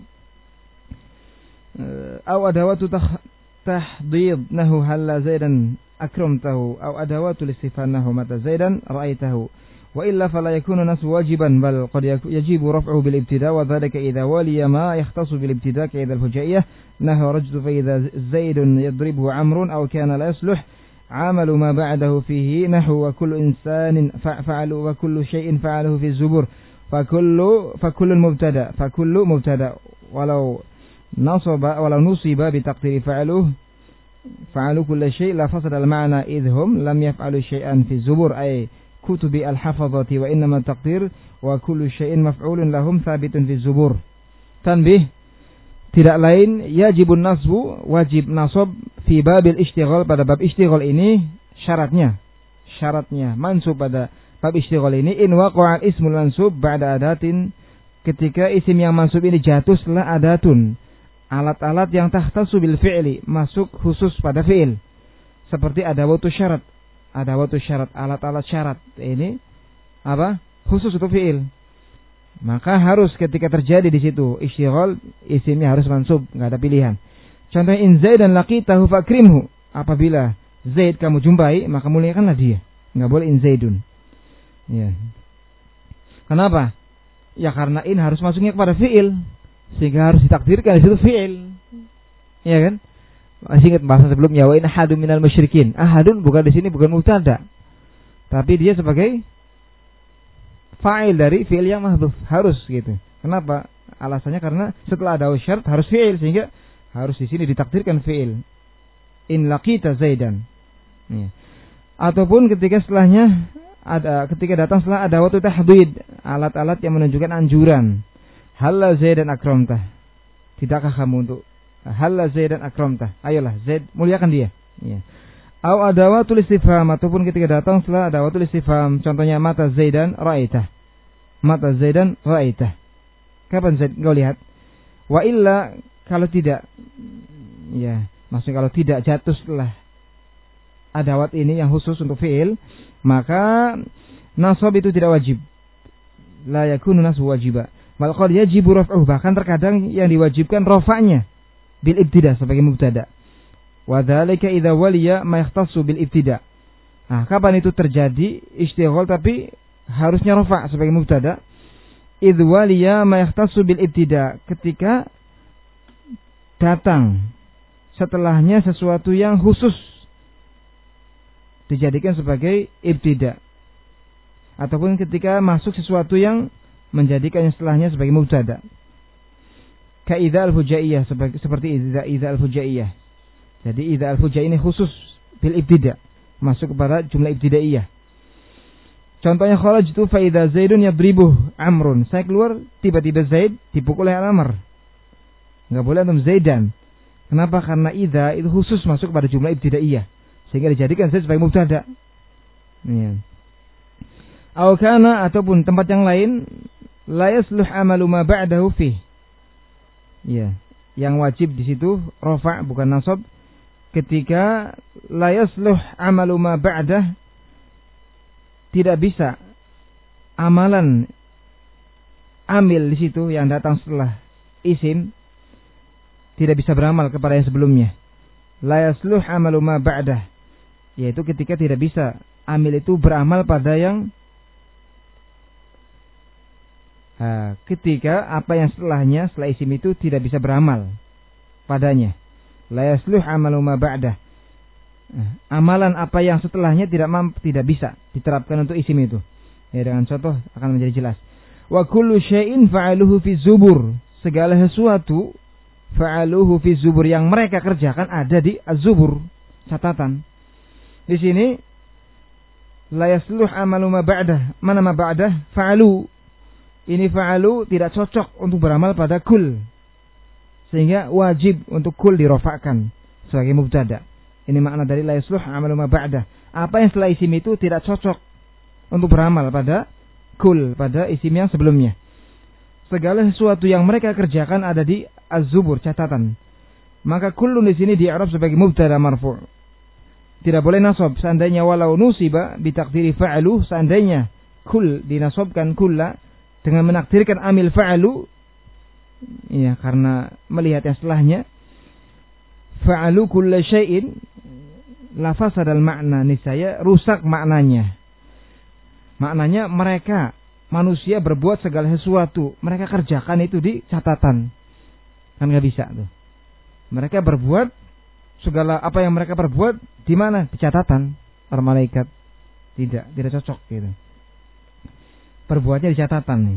Aw adawatu tahdid nahu halla Zaidan akramtahu. Aw adawatu listifan nahu mata Zaidan ra'aitahu. Wa illa fala yakunu nasbu wajiban bal qad yajibu raf'uhu bil ibtida' wa dhalika idha waliya ma yahtassu bil ibtida' ka idha al-fujaiyah nahu rajdu fa idha Zaidun yadribuhu Amrun aw kana la yasluh amalu ma ba'dahu fihi nahu wa kullu insanin fa'alu wa kullu shay'in fa'aluhu fi az-zubur fa kullu fa kullu mubtada fa kullu mubtada walau nasaba walau nusiba bi taqdiri fa'aluhu fa'alu kullu shay' la fasada al-ma'na idhum lam yaf'alu shay'an fi az-zubur ay kutubi al-hafadhati wa innama taqdir wa kullu syai'in maf'ulun lahum thabitun fi zubur. Tanbih, tidak lain yajibun nasbu, wajib nasab fi babil ishtighal, pada bab ishtighal ini syaratnya syaratnya mansub pada bab ishtighal ini in waqa'a ismul mansub ba'da adatin, ketika isim yang mansub ini jatuh setelah adatun, alat-alat yang tahtassu bil fi'li, masuk khusus pada fi'il, seperti adawatu syarat. Ada waktu syarat, alat-alat syarat ini apa? Khusus untuk fiil. Maka harus ketika terjadi di situ istighal, isimnya harus mansub, enggak ada pilihan. Contohnya in Zaidan laqitahu fakrimhu, apabila Zaid kamu jumpai, maka muliakanlah dia. Enggak boleh in Zaidun. Ya. Kenapa? Ya karena in harus masuknya kepada fiil, sehingga harus ditakdirkan di situ fiil. Iya kan? Masih ingat bahasa sebelumnya, wa in ahadun minal musyrikin. Ahadun bukan di sini bukan mubtada, tapi dia sebagai fa'il dari fi'il yang mahdhuf, harus gitu. Kenapa? Alasannya karena setelah ada syarat harus fi'il, sehingga harus di sini ditakdirkan fi'il. In laqita Zaidan. Ya. Ataupun ketika setelahnya ada ketika datang setelah ada waktu tahdid, alat-alat yang menunjukkan anjuran. Halla Zaidan akramtah. Tidakkah kamu untuk halla Zaidan akramtah, ayolah Zaid muliakan dia. Ya. Au adawatul istifham, ataupun ketika datang setelah adawatul istifham, contohnya mata Zaidan ra'aitah. Mata Zaidan ra'aitah. Kapan Zaid engkau lihat? Wa illa, kalau tidak, ya, maksudnya kalau tidak jatuh setelah adawat ini yang khusus untuk fi'il, maka nasab itu tidak wajib. La yakunu nasbu wajiba. Bal qad yajibu raf'uhu, bahkan terkadang yang diwajibkan rafa'nya bil ibtida sebagai mubtada. Wa dzalika idza waliya ma yahtassu bil ibtida. Nah, kapan itu terjadi istighal tapi harusnya rafa sebagai mubtada? Idz waliya ma yahtassu bil ibtida, ketika datang setelahnya sesuatu yang khusus dijadikan sebagai ibtida, ataupun ketika masuk sesuatu yang menjadikan setelahnya sebagai mubtada. Ka idza al-fujaiyah, seperti idza idza al-fujaiyah. Jadi idza al-fujaiyah ini khusus bil ibtida, masuk kepada jumlah ibtidaiyah. Contohnya kharajtu fa idza Zaidun yadribuh Amrun. Saya keluar, tiba-tiba Zaid dipukul oleh Amr. Enggak boleh antum Zaidan. Kenapa? Karena idza itu khusus masuk pada jumlah ibtidaiyah, sehingga dijadikan Zaid sebagai mubtada. Ya. Aw kana, ataupun tempat yang lain, la yasluh amalu ma ba'dahu fi. Ya, yang wajib di situ rafa' bukan nasab. Ketika la yasluh amalu ma ba'dah, tidak bisa amalan amil di situ yang datang setelah isim tidak bisa beramal kepada yang sebelumnya. La yasluh amalu ma ba'dah, yaitu ketika tidak bisa amil itu beramal pada yang Nah, ketika apa yang setelahnya, setelah isim itu tidak bisa beramal padanya. La yasluh amalu ma ba'dah. Nah, amalan apa yang setelahnya tidak mampu, tidak bisa diterapkan untuk isim itu. Ya, dengan contoh akan menjadi jelas. Wa kullu syai'in fa'aluhu fi zubur. Segala sesuatu fa'aluhu fi zubur yang mereka kerjakan ada di az-zubur, catatan. Di sini la yasluh amalu ma ba'dah. Mana ma ba'dah? Fa'alu. Ini fa'alu tidak cocok untuk beramal pada kul, sehingga wajib untuk kul dirofakkan sebagai mubtada. Ini makna dari la yasluh amalu ma ba'dah. Apa yang setelah isim itu tidak cocok untuk beramal pada kul, pada isim yang sebelumnya. Segala sesuatu yang mereka kerjakan ada di az-zubur, catatan. Maka kullun di sini di-i'rab sebagai mubtada marfu'. Tidak boleh nasab. Seandainya walau nusiba bi taqdiri fa'alu, seandainya kul dinasabkan kulla dengan menakdirkan amil fa'alu, ya, karena melihat yang setelahnya, fa'alu kulla syai'in la fasadal makna, niscaya rusak maknanya. Maknanya mereka manusia berbuat segala sesuatu, mereka kerjakan itu di catatan. Kan enggak bisa tuh. Mereka berbuat segala apa yang mereka perbuat di mana? Di catatan para malaikat. Tidak, tidak cocok gitu. Perbuatnya di catatan nih.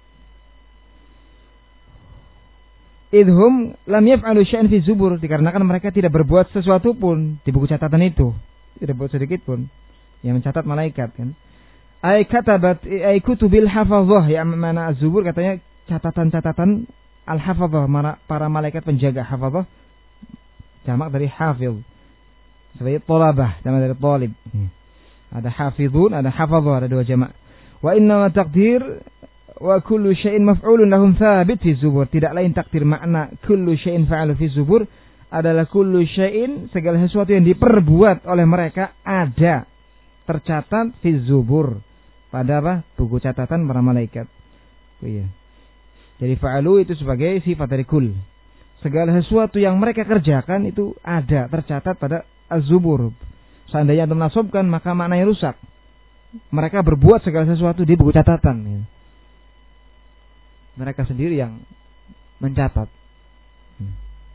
Idhum lam yaf'alu syai'an fi zubur, dikarenakan mereka tidak berbuat sesuatu pun di buku catatan itu, tidak berbuat sedikit pun yang mencatat malaikat kan. Ay katabat ay kutubil hafazah, ya mana az-zubur katanya catatan-catatan al-hafazah, para malaikat penjaga. Hafazah jamak dari hafiz, sebagai thalabah, jamak dari talib. Ada hafizun, ada hafazah, ada dua jamak. Wa inna taqdir wa kullu syai'in maf'ulun lahum thabit fi zubur. Tidak lain takdir makna kullu syai'in fa'alu fi zubur adalah kullu syai'in, segala sesuatu yang diperbuat oleh mereka ada tercatat fi zubur, pada apa? Buku catatan para malaikat. Oh, iya. Jadi fa'alu itu sebagai sifat dari kul. Segala sesuatu yang mereka kerjakan itu ada tercatat pada az-zubur. Seandainya antum nasabkan maka maknanya rusak. Mereka berbuat segala sesuatu di buku catatan. Ya. Mereka sendiri yang mencatat. Hmm.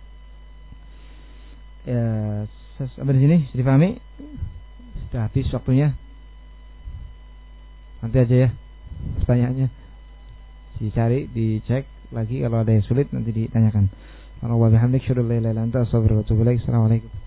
Ya, sampai di sini sudah dipahami? Sudah habis waktunya. Nanti aja ya pertanyaannya. Dicari, dicek lagi, kalau ada yang sulit nanti ditanyakan. Allahumma bihamdik, syukur la ilaha illa anta, astaghfiruka wa atubu ilaik. Assalamualaikum.